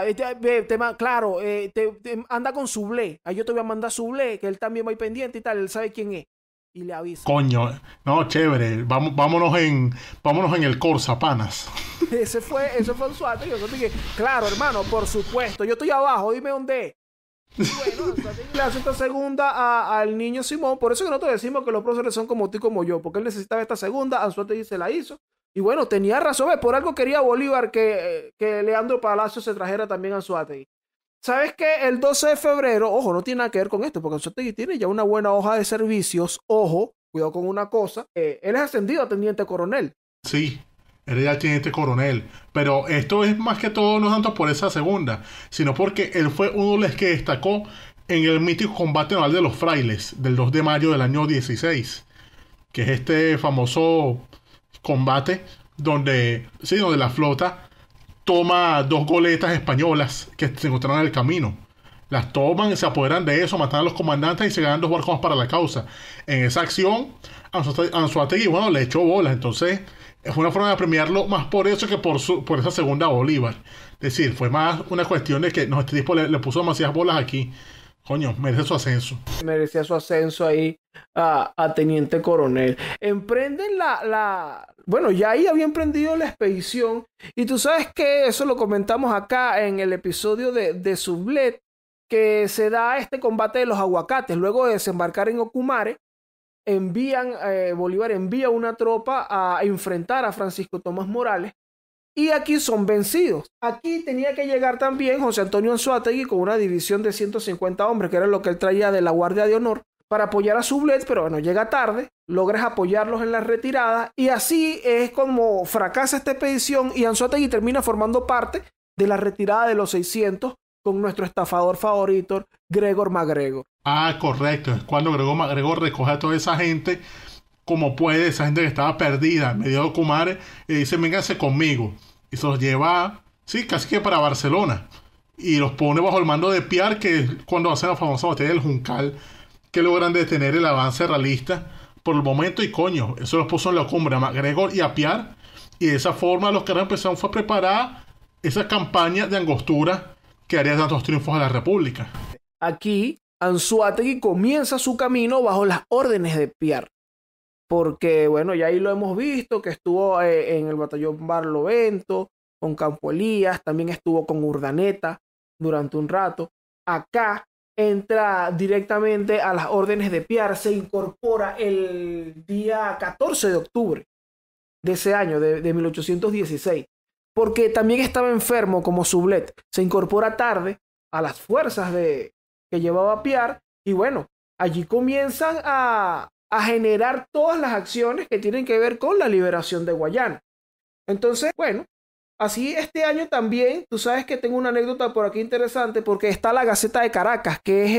Claro, anda con Sublet. Ahí yo te voy a mandar Sublet, que él también va ahí pendiente y tal, él sabe quién es. Y le avisa. Coño, no, chévere. Vámonos en el Corsa, panas. Eso fue Anzoátegui. Yo dije, claro, hermano, por supuesto. Yo estoy abajo, dime dónde es. Y bueno, Anzoátegui le hace esta segunda al niño Simón. Por eso que nosotros decimos que los próceres son como tú y como yo. Porque él necesitaba esta segunda, Anzoátegui se la hizo. Y bueno, tenía razón. Por algo quería Bolívar que Leandro Palacio se trajera también a Anzoátegui. ¿Sabes qué? El 12 de febrero, ojo, no tiene nada que ver con esto, porque Anzoátegui tiene ya una buena hoja de servicios. Ojo, cuidado con una cosa. Él es ascendido a teniente coronel. Sí, él era teniente coronel. Pero esto es más que todo, no tanto por esa segunda, sino porque él fue uno de los que destacó en el mítico combate naval de los frailes, del 2 de mayo del año 16, que es este famoso combate donde la flota toma 2 goletas españolas que se encontraron en el camino. Las toman, se apoderan de eso, matan a los comandantes y se ganan 2 barcos más para la causa. En esa acción, Anzoátegui, bueno, le echó bolas. Entonces, es una forma de premiarlo más por eso que por esa segunda Bolívar. Es decir, fue más una cuestión de que este tipo le puso demasiadas bolas aquí. Coño, merece su ascenso. Merecía su ascenso ahí a teniente coronel. Emprenden bueno, ya ahí había emprendido la expedición. Y tú sabes que eso lo comentamos acá en el episodio de Sublet, que se da este combate de los aguacates. Luego de desembarcar en Ocumare, Bolívar envía una tropa a enfrentar a Francisco Tomás Morales. Y aquí son vencidos. Aquí tenía que llegar también José Antonio Anzoátegui con una división de 150 hombres, que era lo que él traía de la Guardia de Honor, para apoyar a Sublet, pero bueno, llega tarde, logras apoyarlos en la retirada, y así es como fracasa esta expedición y Anzoátegui termina formando parte de la retirada de los 600 con nuestro estafador favorito, Gregor MacGregor. Ah, correcto, es cuando Gregor MacGregor recoge a toda esa gente como puede, esa gente que estaba perdida en medio de Ocumare, y dice, vénganse conmigo, y se los lleva, sí, casi que para Barcelona. y los pone bajo el mando de Pierre, que es cuando hacen la famosa batalla del Juncal, que logran detener el avance realista por el momento, y coño, eso los puso en la cumbre a MacGregor y a Pierre, y de esa forma los caras empezaron fue a preparar esa campaña de angostura que haría tantos triunfos a la República. Aquí, Anzoátegui comienza su camino bajo las órdenes de Pierre. Porque, bueno, ya ahí lo hemos visto, que estuvo en el batallón Barlovento, con Campo Elías, también estuvo con Urdaneta durante un rato. Acá entra directamente a las órdenes de Pierre, se incorpora el día 14 de octubre de ese año, de 1816, porque también estaba enfermo como Soublet. Se incorpora tarde a las fuerzas que llevaba Pierre, y bueno, allí comienzan a generar todas las acciones que tienen que ver con la liberación de Guayana. Entonces, bueno, así este año también, tú sabes que tengo una anécdota por aquí interesante, porque está la Gaceta de Caracas, que es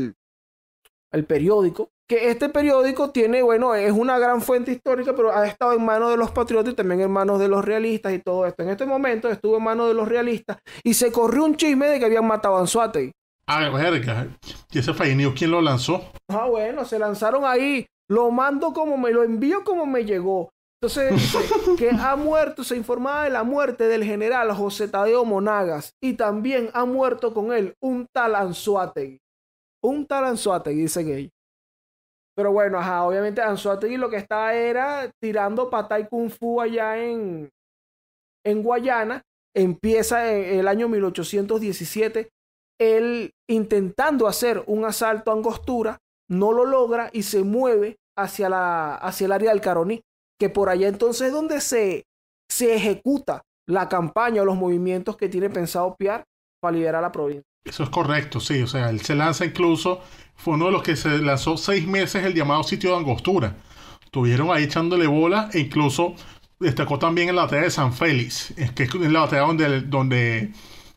el periódico, que este periódico tiene, bueno, es una gran fuente histórica, pero ha estado en manos de los patriotas y también en manos de los realistas y todo esto. En este momento estuvo en manos de los realistas y se corrió un chisme de que habían matado a Anzoátegui. Ah, verga. ¿Y ese fake news quién lo lanzó? Ah, bueno, se lanzaron ahí. Lo mando lo envío como me llegó. Entonces dice que ha muerto, se informaba de la muerte del general José Tadeo Monagas, y también ha muerto con él un tal Anzoátegui. Un tal Anzoátegui, dicen ellos. Pero bueno, ajá, obviamente Anzoátegui lo que estaba era tirando patá y kung fu allá en Guayana. Empieza en el año 1817, él intentando hacer un asalto a Angostura, no lo logra y se mueve hacia el área del Caroní, que por allá entonces es donde se ejecuta la campaña o los movimientos que tiene pensado Pierre para liberar la provincia. Eso es correcto, sí, o sea, él se lanza incluso, fue uno de los que se lanzó 6 meses el llamado sitio de Angostura. Estuvieron ahí echándole bola, e incluso destacó también en la batalla de San Félix, que es la batalla donde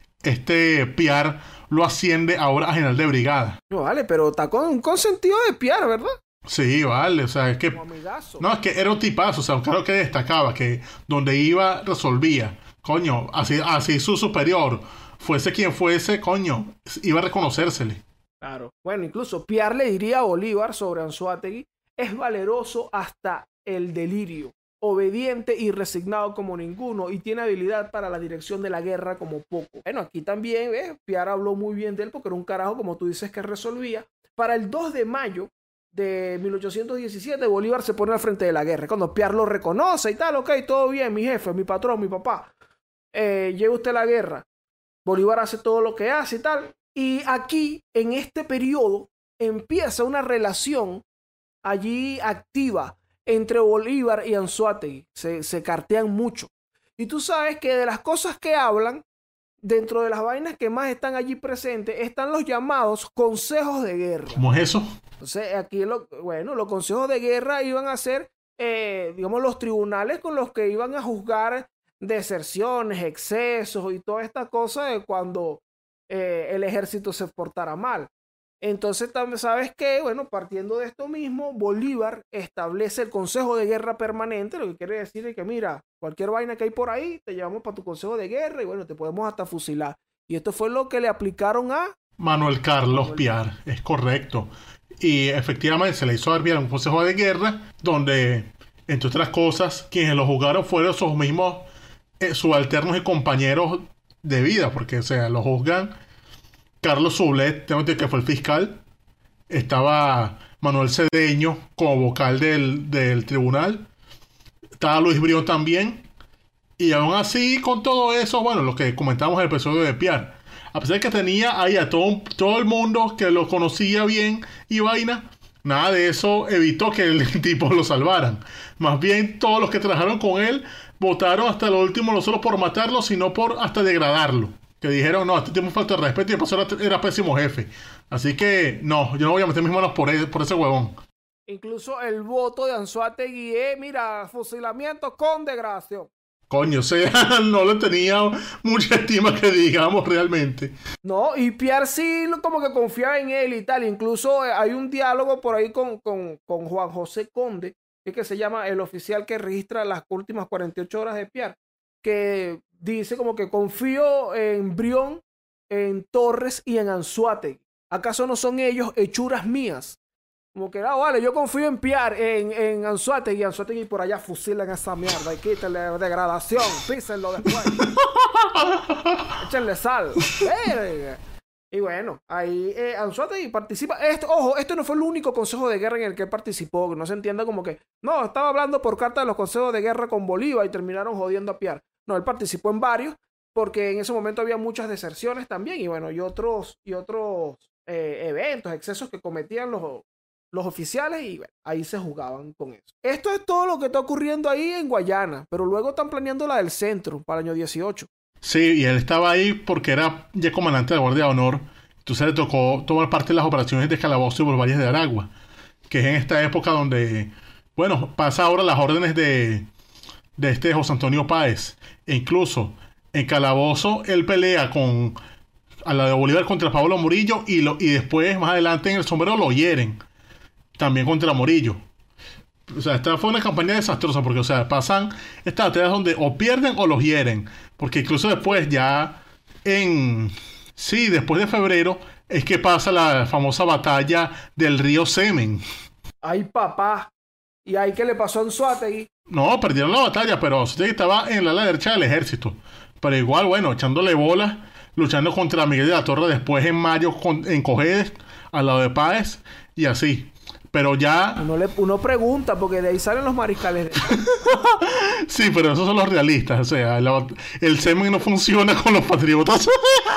Pierre lo asciende ahora a general de brigada. No, vale, pero está con sentido de Pierre, ¿verdad? Sí, vale, o sea, es que... No, es que era un tipazo, o sea, un carro que destacaba, que donde iba resolvía. Coño, así su superior, fuese quien fuese, coño, iba a reconocérsele. Claro. Bueno, incluso Pierre le diría a Bolívar sobre Anzoátegui: es valeroso hasta el delirio, obediente y resignado como ninguno, y tiene habilidad para la dirección de la guerra como poco. Bueno, aquí también, Pierre habló muy bien de él, porque era un carajo, como tú dices, que resolvía. Para el 2 de mayo de 1817, Bolívar se pone al frente de la guerra. Cuando Pierre lo reconoce y tal, ok, todo bien, mi jefe, mi patrón, mi papá, lleve usted la guerra. Bolívar hace todo lo que hace y tal. Y aquí, en este periodo, empieza una relación allí activa entre Bolívar y Anzoátegui. Se cartean mucho. Y tú sabes que de las cosas que hablan, dentro de las vainas que más están allí presentes, están los llamados consejos de guerra. ¿Cómo es eso? Entonces, aquí, los consejos de guerra iban a ser, digamos, los tribunales con los que iban a juzgar deserciones, excesos y toda esta cosa de cuando el ejército se portara mal. Entonces, también sabes que, bueno, partiendo de esto mismo, Bolívar establece el Consejo de Guerra Permanente, lo que quiere decir es que, mira, cualquier vaina que hay por ahí, te llevamos para tu Consejo de Guerra y, bueno, te podemos hasta fusilar. Y esto fue lo que le aplicaron a Manuel Carlos Piar, es correcto. Y efectivamente se le hizo a Piar un Consejo de Guerra donde, entre otras cosas, quienes lo juzgaron fueron sus mismos subalternos y compañeros de vida, porque, o sea, lo juzgan Carlos Soublet, que fue el fiscal, estaba Manuel Cedeño como vocal del tribunal, estaba Luis Brión también, y aún así, con todo eso, bueno, lo que comentamos en el episodio de Piar, a pesar de que tenía ahí a todo el mundo que lo conocía bien y vaina, nada de eso evitó que el tipo lo salvaran. Más bien, todos los que trabajaron con él votaron hasta lo último, no solo por matarlo, sino por hasta degradarlo. Que dijeron, no, este tipo falta de respeto, y pasó era pésimo jefe. Así que, no, yo no voy a meter mis manos por ese huevón. Incluso el voto de Anzoátegui, mira, fusilamiento con degradación. Coño, o sea, no le tenía mucha estima que digamos realmente. No, y Pierre sí como que confiaba en él y tal. Incluso hay un diálogo por ahí con Juan José Conde, que se llama el oficial que registra las últimas 48 horas de Pierre, que dice como que confío en Brión en Torres y en Anzoátegui. ¿Acaso no son ellos hechuras mías? Como que, vale, yo confío en Piar, en Anzoátegui por allá fusilan esa mierda y quítenle degradación, písenlo después. Échenle sal. Y bueno, ahí Anzoátegui participa. Esto no fue el único consejo de guerra en el que él participó, que no se entienda como que, no, estaba hablando por carta de los consejos de guerra con Bolívar y terminaron jodiendo a Piar. No, él participó en varios, porque en ese momento había muchas deserciones también, y bueno, y otros eventos, excesos que cometían los oficiales, y bueno, ahí se jugaban con eso. Esto es todo lo que está ocurriendo ahí en Guayana, pero luego están planeando la del centro para el año 18. Sí, y él estaba ahí porque era ya comandante de la Guardia de Honor. Entonces le tocó tomar parte de las operaciones de Calabozo y Bolívar de Aragua, que es en esta época donde, bueno, pasa ahora las órdenes de José Antonio Páez. E incluso en Calabozo él pelea a la de Bolívar contra Pablo Morillo y después, más adelante en el Sombrero, lo hieren. También contra Morillo. O sea, esta fue una campaña desastrosa porque, o sea, pasan estas batallas donde o pierden o los hieren. Porque incluso después después de febrero es que pasa la famosa batalla del río Semen. Ay, papá. ¿Y ahí qué le pasó a Anzoátegui? No, perdieron la batalla, pero Anzoátegui estaba en la ala derecha del ejército. Pero igual, bueno, echándole bolas, luchando contra Miguel de la Torre después en mayo en Cojedes, al lado de Páez, y así. Pero ya... Uno pregunta, porque de ahí salen los mariscales. Sí, pero esos son los realistas. O sea, el semen no funciona con los patriotas.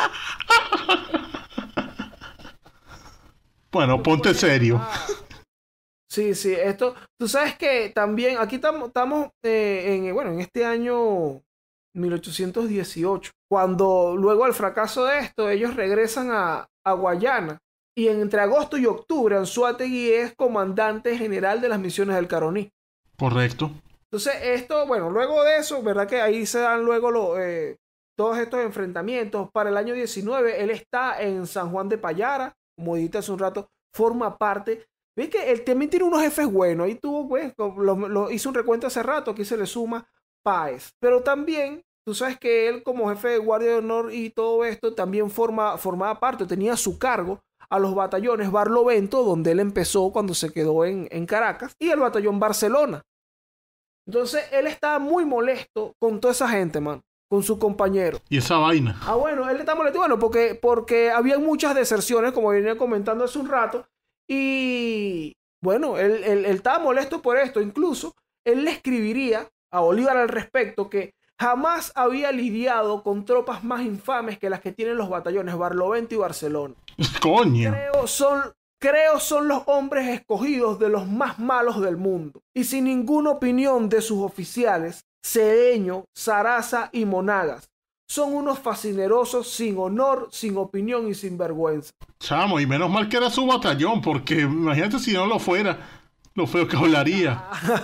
Bueno, ponte serio. Sí, esto... Tú sabes que también aquí estamos en este año 1818. Cuando luego del fracaso de esto, ellos regresan a Guayana. Y entre agosto y octubre, Anzoátegui es comandante general de las misiones del Caroní. Correcto. Entonces, esto, bueno, luego de eso, ¿verdad? Que ahí se dan luego todos estos enfrentamientos. Para el año 19, él está en San Juan de Payara, como dijiste hace un rato, forma parte. ¿Ves que él también tiene unos jefes buenos? Ahí tuvo, pues, hizo un recuento hace rato, aquí se le suma Páez. Pero también, tú sabes que él como jefe de Guardia de Honor y todo esto, también formaba parte, tenía a su cargo a los batallones Barlovento, donde él empezó cuando se quedó en Caracas, y el batallón Barcelona. Entonces, él estaba muy molesto con toda esa gente, man, con su compañero. ¿Y esa vaina? Bueno, él está molesto, bueno, porque había muchas deserciones, como venía comentando hace un rato, y bueno, él estaba molesto por esto. Incluso, él le escribiría a Bolívar al respecto que jamás había lidiado con tropas más infames que las que tienen los batallones Barlovento y Barcelona. ¡Coño! Creo son los hombres escogidos de los más malos del mundo. Y sin ninguna opinión de sus oficiales, Cedeño, Zaraza y Monagas. Son unos fascinerosos sin honor, sin opinión y sin vergüenza. Chamo, y menos mal que era su batallón, porque imagínate si no lo fuera, lo feo que hablaría.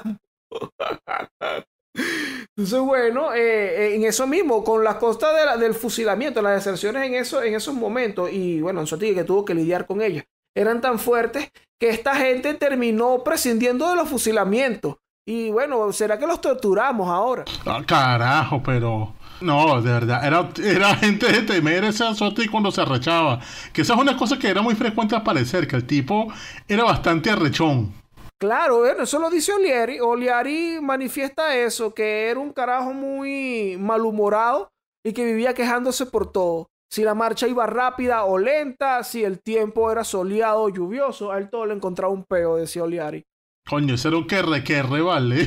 Entonces, bueno, en eso mismo, con las costas del fusilamiento, las deserciones en esos momentos, y bueno, Anzoátegui que tuvo que lidiar con ellas, eran tan fuertes que esta gente terminó prescindiendo de los fusilamientos. Y bueno, ¿será que los torturamos ahora? Ah, carajo, pero... No, de verdad, era gente de temer ese Anzoátegui cuando se arrechaba. Que esa es una cosa que era muy frecuente al parecer, que el tipo era bastante arrechón. Claro, bueno, eso lo dice Oliari. Oliari manifiesta eso, que era un carajo muy malhumorado y que vivía quejándose por todo. Si la marcha iba rápida o lenta, si el tiempo era soleado o lluvioso, a él todo le encontraba un peo, decía Oliari. Coño, ese era un querre, vale.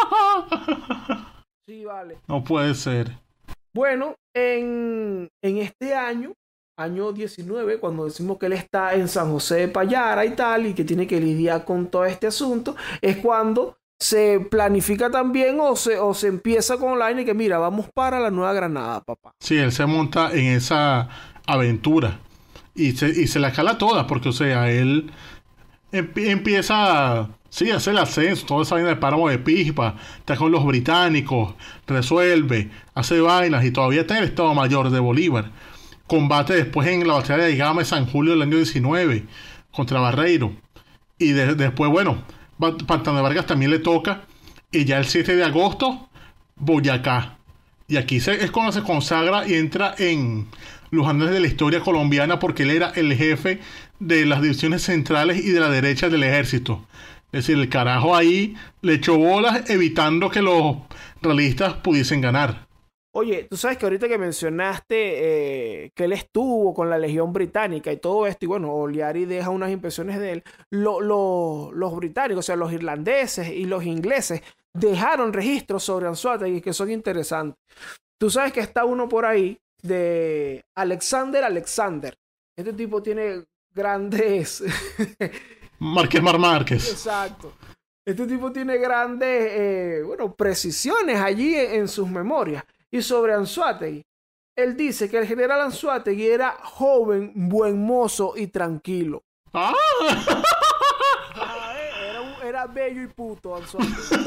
Sí, vale. No puede ser. Bueno, en este año 19, cuando decimos que él está en San José de Payara y tal, y que tiene que lidiar con todo este asunto, es cuando se planifica también o se empieza con la vaina y que mira, vamos para la Nueva Granada, papá. Sí, él se monta en esa aventura y se la cala toda, porque o sea, él empieza sí, hace el ascenso, toda esa vaina de páramo de Pispa, está con los británicos, resuelve, hace vainas y todavía está en el Estado Mayor de Bolívar. Combate después en la batalla de Gama de San Julio del año 19 contra Barreiro. Y después, bueno, Pantano de Vargas también le toca. Y ya el 7 de agosto, Boyacá. Y aquí es cuando se consagra y entra en los anales de la historia colombiana porque él era el jefe de las divisiones centrales y de la derecha del ejército. Es decir, el carajo ahí le echó bolas evitando que los realistas pudiesen ganar. Oye, tú sabes que ahorita que mencionaste que él estuvo con la Legión Británica y todo esto, y bueno, Oliari deja unas impresiones de él, los británicos, o sea, los irlandeses y los ingleses dejaron registros sobre Anzoátegui que son interesantes. Tú sabes que está uno por ahí de Alexander. Este tipo tiene grandes... Márquez. Exacto. Este tipo tiene grandes, precisiones allí en sus memorias. Y sobre Anzoátegui, él dice que el general Anzoátegui era joven, buen mozo y tranquilo. ¡Ah! Era bello y puto Anzoátegui.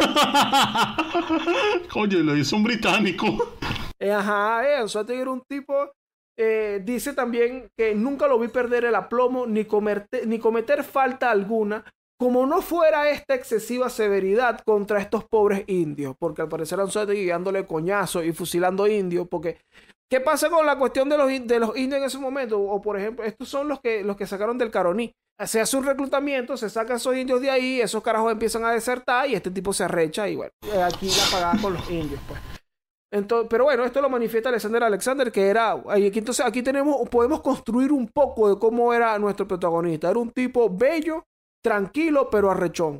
Coño, lo hizo un británico. Anzoátegui era un tipo... dice también que nunca lo vi perder el aplomo ni cometer falta alguna, como no fuera esta excesiva severidad contra estos pobres indios, porque al parecer Anzoátegui dándole coñazo y fusilando indios, porque ¿qué pasa con la cuestión de los indios en ese momento? O por ejemplo, estos son los que sacaron del Caroní. Se hace un reclutamiento, se sacan esos indios de ahí, esos carajos empiezan a desertar y este tipo se arrecha y bueno, aquí la pagada con los indios, pues. Entonces, pero bueno, esto lo manifiesta Alexander, que era... Entonces aquí podemos construir un poco de cómo era nuestro protagonista. Era un tipo bello, tranquilo, pero arrechón.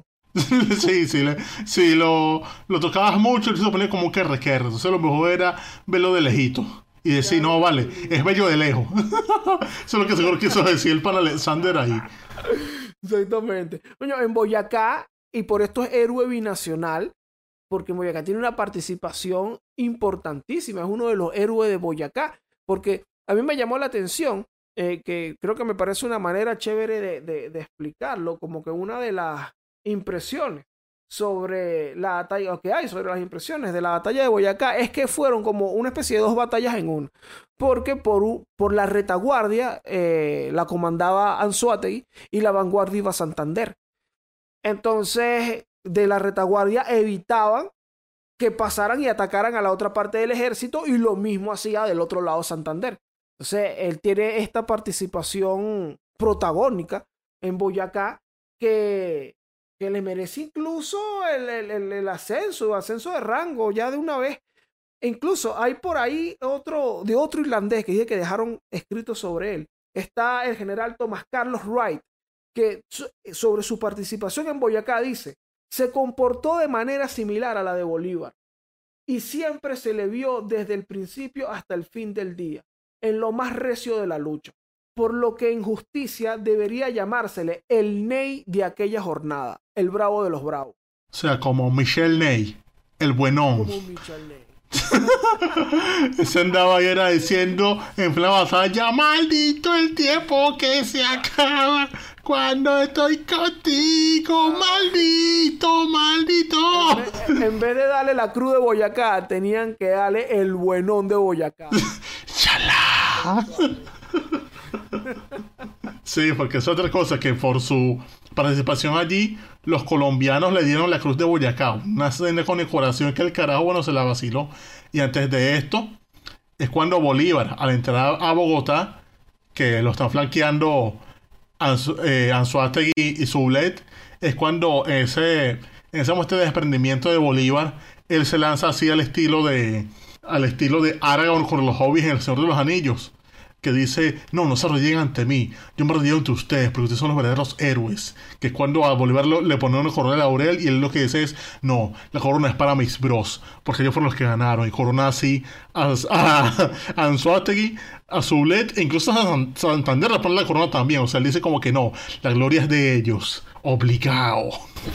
Sí, lo tocabas mucho y se ponía como que requerre. Entonces lo mejor era verlo de lejito. Y decir, no, vale, es bello de lejos. Eso es lo que seguro quiso decir el pan Alexander ahí. Exactamente. Coño, en Boyacá, y por esto es héroe binacional, porque Boyacá tiene una participación importantísima, es uno de los héroes de Boyacá, porque a mí me llamó la atención, que creo que me parece una manera chévere de explicarlo, como que una de las impresiones sobre la batalla, que hay sobre las impresiones de la batalla de Boyacá, es que fueron como una especie de dos batallas en una, porque por la retaguardia la comandaba Anzoátegui y la vanguardia iba a Santander. Entonces, de la retaguardia evitaban que pasaran y atacaran a la otra parte del ejército y lo mismo hacía del otro lado Santander. Entonces, él tiene esta participación protagónica en Boyacá que le merece incluso el ascenso de rango ya de una vez. E incluso hay por ahí otro irlandés que dice que dejaron escrito sobre él. Está el general Thomas Carlos Wright, que sobre su participación en Boyacá dice: se comportó de manera similar a la de Bolívar y siempre se le vio desde el principio hasta el fin del día, en lo más recio de la lucha, por lo que en justicia debería llamársele el Ney de aquella jornada, el bravo de los bravos. O sea, como Michel Ney, el buenón. Como Michel Ney. Se andaba y era diciendo en plena batalla: maldito el tiempo que se acaba cuando estoy contigo, maldito. En vez de darle la cruz de Boyacá, tenían que darle el buenón de Boyacá. ¡Chalá! Sí, porque es otra cosa, que por su participación allí, los colombianos le dieron la cruz de Boyacá, una cena de condecoración que el carajo, bueno, se la vaciló. Y antes de esto, es cuando Bolívar, al entrar a Bogotá, que lo están flanqueando Anzoátegui y Soulet, es cuando ese muestra de desprendimiento de Bolívar, él se lanza así al estilo de Aragorn con los hobbits en El Señor de los Anillos, que dice: no se arrodillen ante mí, yo me arrodillo ante ustedes, porque ustedes son los verdaderos héroes. Que es cuando a Bolívar le ponen una corona de laurel y él lo que dice es: no, la corona es para mis bros, porque ellos fueron los que ganaron. Y corona así a Anzoátegui, a Soulet, e incluso a Santander le ponen la corona también. O sea, él dice como que no, la gloria es de ellos. Obligado.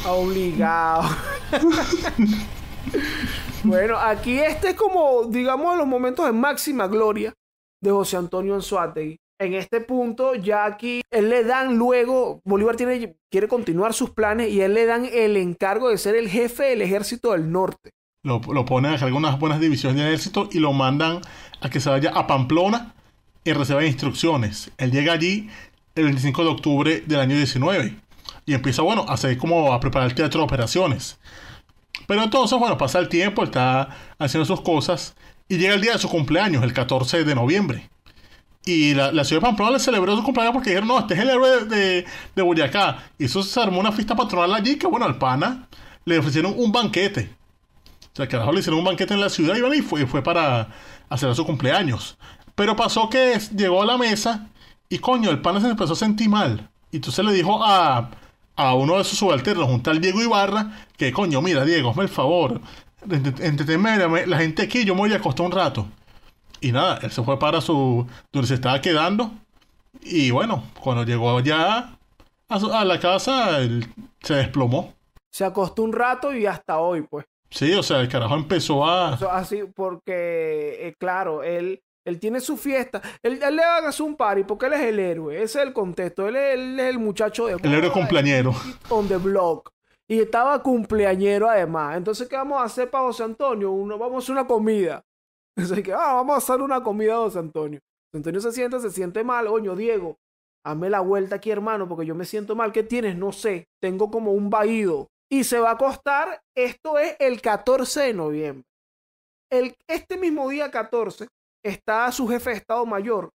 Bueno, aquí este es como, digamos, los momentos de máxima gloria de José Antonio Anzoátegui. En este punto, ya aquí, él le dan luego, Bolívar quiere continuar sus planes y él le dan el encargo de ser el jefe del ejército del norte. Lo ponen a cargar unas buenas divisiones del ejército y lo mandan a que se vaya a Pamplona y reciba instrucciones. Él llega allí el 25 de octubre del año 19 y empieza, a preparar el teatro de operaciones. Pero entonces, pasa el tiempo, él está haciendo sus cosas y llega el día de su cumpleaños, el 14 de noviembre. Y la ciudad de Pamplona le celebró su cumpleaños porque dijeron, no, este es el héroe de Boyacá. Y eso se armó una fiesta patronal allí que, bueno, al pana le ofrecieron un banquete. O sea, carajo, le hicieron un banquete en la ciudad y, bueno, y fue para hacer su cumpleaños. Pero pasó que llegó a la mesa y, coño, el pana se empezó a sentir mal. Y entonces le dijo a uno de sus subalternos, un tal Diego Ibarra, que, coño, mira, Diego, hazme el favor, entretenme la gente aquí, yo me voy a acostar un rato. Y nada, él se fue para donde se estaba quedando. Y bueno, cuando llegó ya a la casa, él se desplomó. Se acostó un rato y hasta hoy, pues. Sí, o sea, el carajo empezó a... Así, porque, claro, él tiene su fiesta. Él le va a hacer un party porque él es el héroe. Ese es el contexto. Él es el muchacho de... El héroe cumpleañero. On the block. Y estaba cumpleañero además. Entonces, ¿qué vamos a hacer para José Antonio? Vamos a hacer una comida. Así que, vamos a hacer una comida a José Antonio. José Antonio se siente mal. Oño, Diego, hazme la vuelta aquí, hermano, porque yo me siento mal. ¿Qué tienes? No sé. Tengo como un vaído. Y se va a acostar. Esto es el 14 de noviembre. Este mismo día 14 está su jefe de Estado Mayor,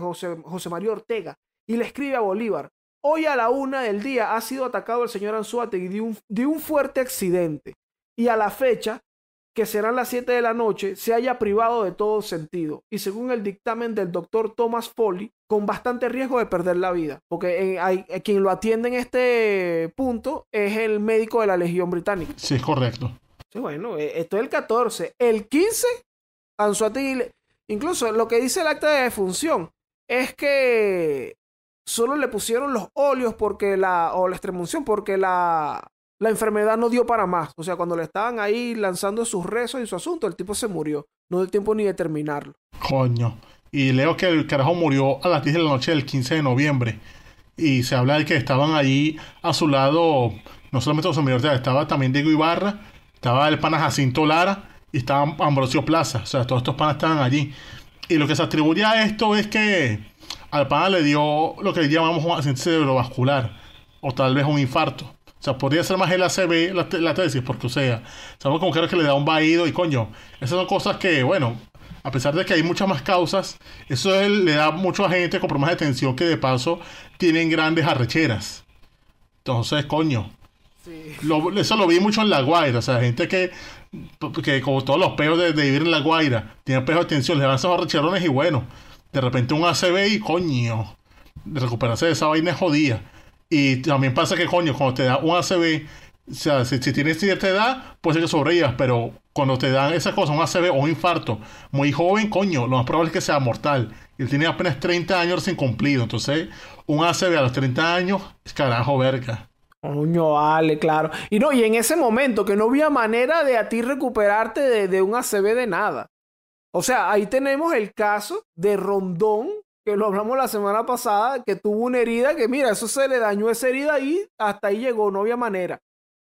José María Ortega, y le escribe a Bolívar: hoy a la 1 del día ha sido atacado el señor Anzoátegui de un fuerte accidente, y a la fecha, que serán las 7 de la noche, se haya privado de todo sentido, y según el dictamen del doctor Thomas Foley, con bastante riesgo de perder la vida, porque quien lo atiende en este punto es el médico de la Legión Británica. Sí, es correcto. Sí, bueno, esto es el 14. El 15, Anzoátegui, incluso lo que dice el acta de defunción es que solo le pusieron los óleos o la extremunción porque la enfermedad no dio para más. O sea, cuando le estaban ahí lanzando sus rezos y su asunto, el tipo se murió. No dio tiempo ni de terminarlo. Coño. Y leo que el carajo murió a las 10 de la noche del 15 de noviembre. Y se habla de que estaban allí a su lado, no solamente José María Ortega, estaba también Diego Ibarra, estaba el pana Jacinto Lara y estaba Ambrosio Plaza. O sea, todos estos panas estaban allí. Y lo que se atribuye a esto es que al pana le dio lo que llamamos un accidente cerebrovascular, o tal vez un infarto. O sea, podría ser más el ACV, la tesis, porque, o sea, sabemos como que le da un vaído y, coño, esas son cosas que, bueno, a pesar de que hay muchas más causas, eso le da mucho a gente con problemas de tensión que, de paso, tienen grandes arrecheras. Entonces, coño, sí. Eso lo vi mucho en La Guaira. O sea, gente que como todos los peos de vivir en La Guaira, tienen peos de tensión, le dan esos arrecherones y, bueno, de repente un ACV y, coño, de recuperarse de esa vaina es jodida. Y también pasa que, coño, cuando te da un ACV, o sea, si tienes cierta edad, puede ser que sobrevivas, pero cuando te dan esa cosa, un ACV o un infarto muy joven, coño, lo más probable es que sea mortal. Y él tiene apenas 30 años sin cumplido. Entonces, un ACV a los 30 años es carajo verga. Coño, vale, claro. Y en ese momento que no había manera de a ti recuperarte de un ACV de nada. O sea, ahí tenemos el caso de Rondón, que lo hablamos la semana pasada, que tuvo una herida que, mira, eso se le dañó esa herida y hasta ahí llegó, no había manera.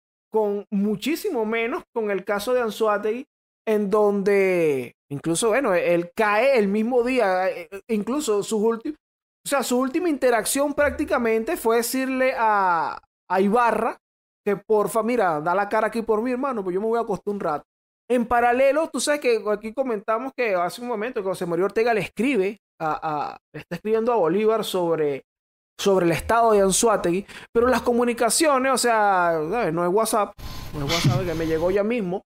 Con muchísimo menos con el caso de Anzoátegui, en donde incluso, bueno, él cae el mismo día, incluso su última interacción prácticamente fue decirle a Ibarra que porfa, mira, da la cara aquí por mí, hermano, pues yo me voy a acostar un rato. En paralelo, tú sabes que aquí comentamos que hace un momento que José María Ortega le escribe está escribiendo a Bolívar sobre el estado de Anzoátegui, pero las comunicaciones, o sea, ¿sabes? No es WhatsApp que me llegó ya mismo,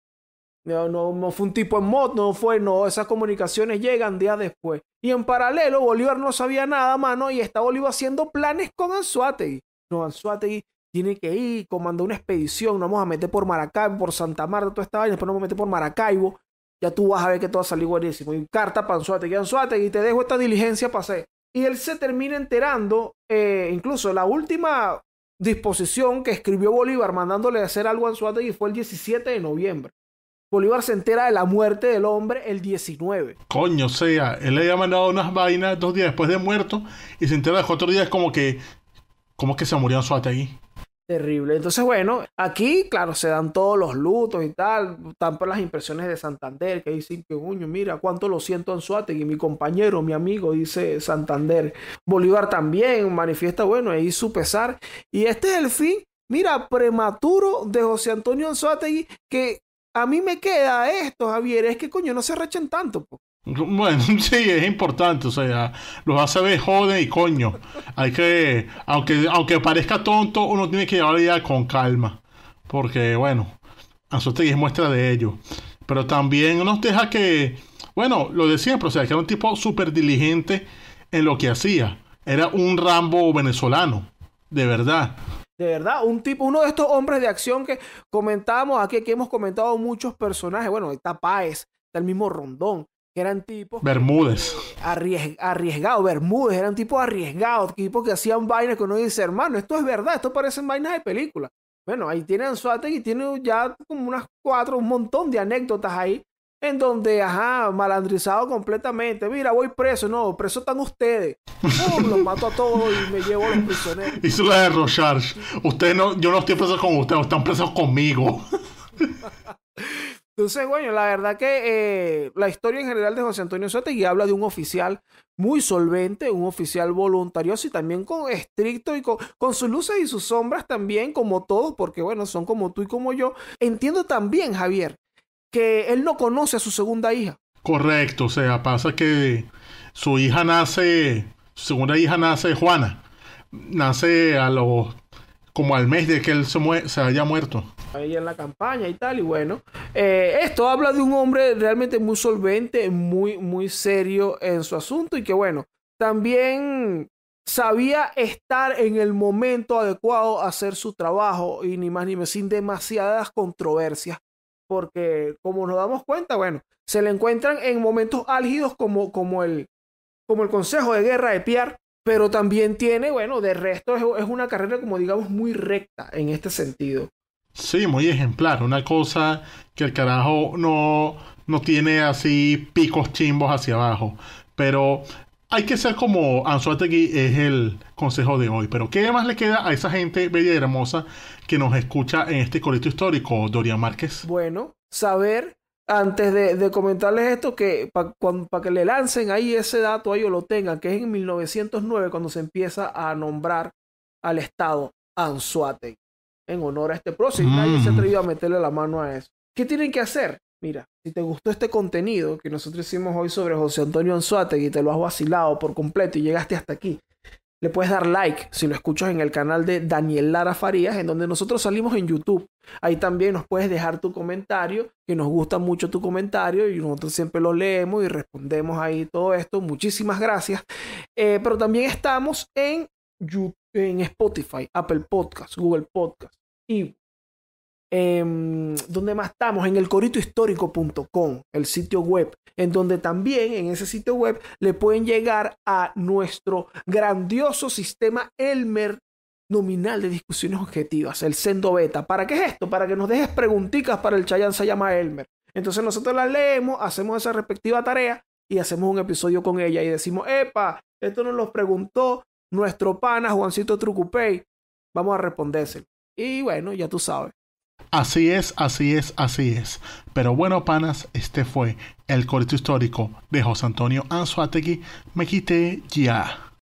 no fue un tipo en mod, esas comunicaciones llegan días después. Y en paralelo, Bolívar no sabía nada, mano, y está Bolívar haciendo planes con Anzoátegui. No, Anzoátegui tiene que ir, comandar una expedición, nos vamos a meter por Maracaibo, por Santa Marta, toda esta vaina, después nos vamos a meter por Maracaibo. Ya tú vas a ver que todo va a salir buenísimo. Y carta para Anzoátegui, y te dejo esta diligencia para hacer. Y él se termina enterando, incluso la última disposición que escribió Bolívar mandándole a hacer algo a Anzoátegui fue el 17 de noviembre. Bolívar se entera de la muerte del hombre el 19. Coño, o sea, él le había mandado unas vainas 2 días después de muerto y se entera de 4 días como que se murió Anzoátegui. Terrible. Entonces, bueno, aquí, claro, se dan todos los lutos y tal. Están por las impresiones de Santander, que dicen que, coño, mira, cuánto lo siento Anzoátegui, mi compañero, mi amigo, dice Santander. Bolívar también manifiesta, bueno, ahí su pesar. Y este es el fin, mira, prematuro de José Antonio Anzoátegui, que a mí me queda esto, Javier, es que, coño, no se arrechen tanto, po. Bueno, sí, es importante, o sea, los hace ver joven y coño. Hay que, aunque parezca tonto, uno tiene que llevarlo ya con calma. Porque, bueno, Anzoátegui es muestra de ello. Pero también nos deja que, bueno, lo de siempre, o sea, que era un tipo súper diligente en lo que hacía. Era un Rambo venezolano, de verdad. De verdad, uno de estos hombres de acción que comentábamos aquí, que hemos comentado muchos personajes. Bueno, está Páez, está el mismo Rondón, que eran tipos Bermúdez. Arriesgados. Bermúdez, eran tipos arriesgados, tipos que hacían vainas que uno dice, hermano, esto es verdad, esto parecen vainas de película. Bueno, ahí tiene Anzoátegui, tiene ya como unas 4, un montón de anécdotas ahí, en donde, malandrizado completamente. Mira, voy preso. No, preso están ustedes. Los mato a todos y me llevo a los prisioneros. Hizo la de Rocharge. Yo no estoy preso con ustedes, están presos conmigo. Entonces, bueno, la verdad que la historia en general de José Antonio Anzoátegui habla de un oficial muy solvente, un oficial voluntarioso y también estricto y con sus luces y sus sombras también, como todos, porque bueno, son como tú y como yo. Entiendo también, Javier, que él no conoce a su segunda hija. Correcto, o sea, pasa que su segunda hija nace Juana. Nace como al mes de que él se haya muerto. Ahí en la campaña y tal, y bueno, esto habla de un hombre realmente muy solvente, muy, muy serio en su asunto y que bueno, también sabía estar en el momento adecuado a hacer su trabajo y ni más ni menos, sin demasiadas controversias, porque como nos damos cuenta, bueno, se le encuentran en momentos álgidos como el Consejo de Guerra de Piar, pero también tiene, bueno, de resto es una carrera como digamos muy recta en este sentido. Sí, muy ejemplar. Una cosa que el carajo no tiene así picos chimbos hacia abajo. Pero hay que ser como Anzoátegui es el consejo de hoy. Pero ¿qué más le queda a esa gente bella y hermosa que nos escucha en este corito histórico, Dorian Márquez? Bueno, saber, antes de comentarles esto, que para que le lancen ahí ese dato, ellos lo tengan, que es en 1909 cuando se empieza a nombrar al estado Anzoátegui en honor a este prócer. Y nadie se ha atrevido a meterle la mano a eso. ¿Qué tienen que hacer? Mira, si te gustó este contenido que nosotros hicimos hoy sobre José Antonio Anzoátegui y te lo has vacilado por completo y llegaste hasta aquí, le puedes dar like si lo escuchas en el canal de Daniel Lara Farías, en donde nosotros salimos en YouTube. Ahí también nos puedes dejar tu comentario, que nos gusta mucho tu comentario y nosotros siempre lo leemos y respondemos ahí todo esto. Muchísimas gracias. Pero también estamos en YouTube, en Spotify, Apple Podcasts, Google Podcasts y ¿dónde más estamos? En elcoritohistórico.com, el sitio web, en donde también en ese sitio web le pueden llegar a nuestro grandioso sistema Elmer nominal de discusiones objetivas, el Sendo Beta. ¿Para qué es esto? Para que nos dejes preguntitas para el Chayanne se llama Elmer. Entonces nosotros las leemos, hacemos esa respectiva tarea y hacemos un episodio con ella y decimos, epa, esto nos lo preguntó nuestro pana Juancito Trucupey, vamos a respondérselo. Y bueno, ya tú sabes. Así es. Pero bueno, panas, este fue el corito histórico de José Antonio Anzoátegui. Me quité ya.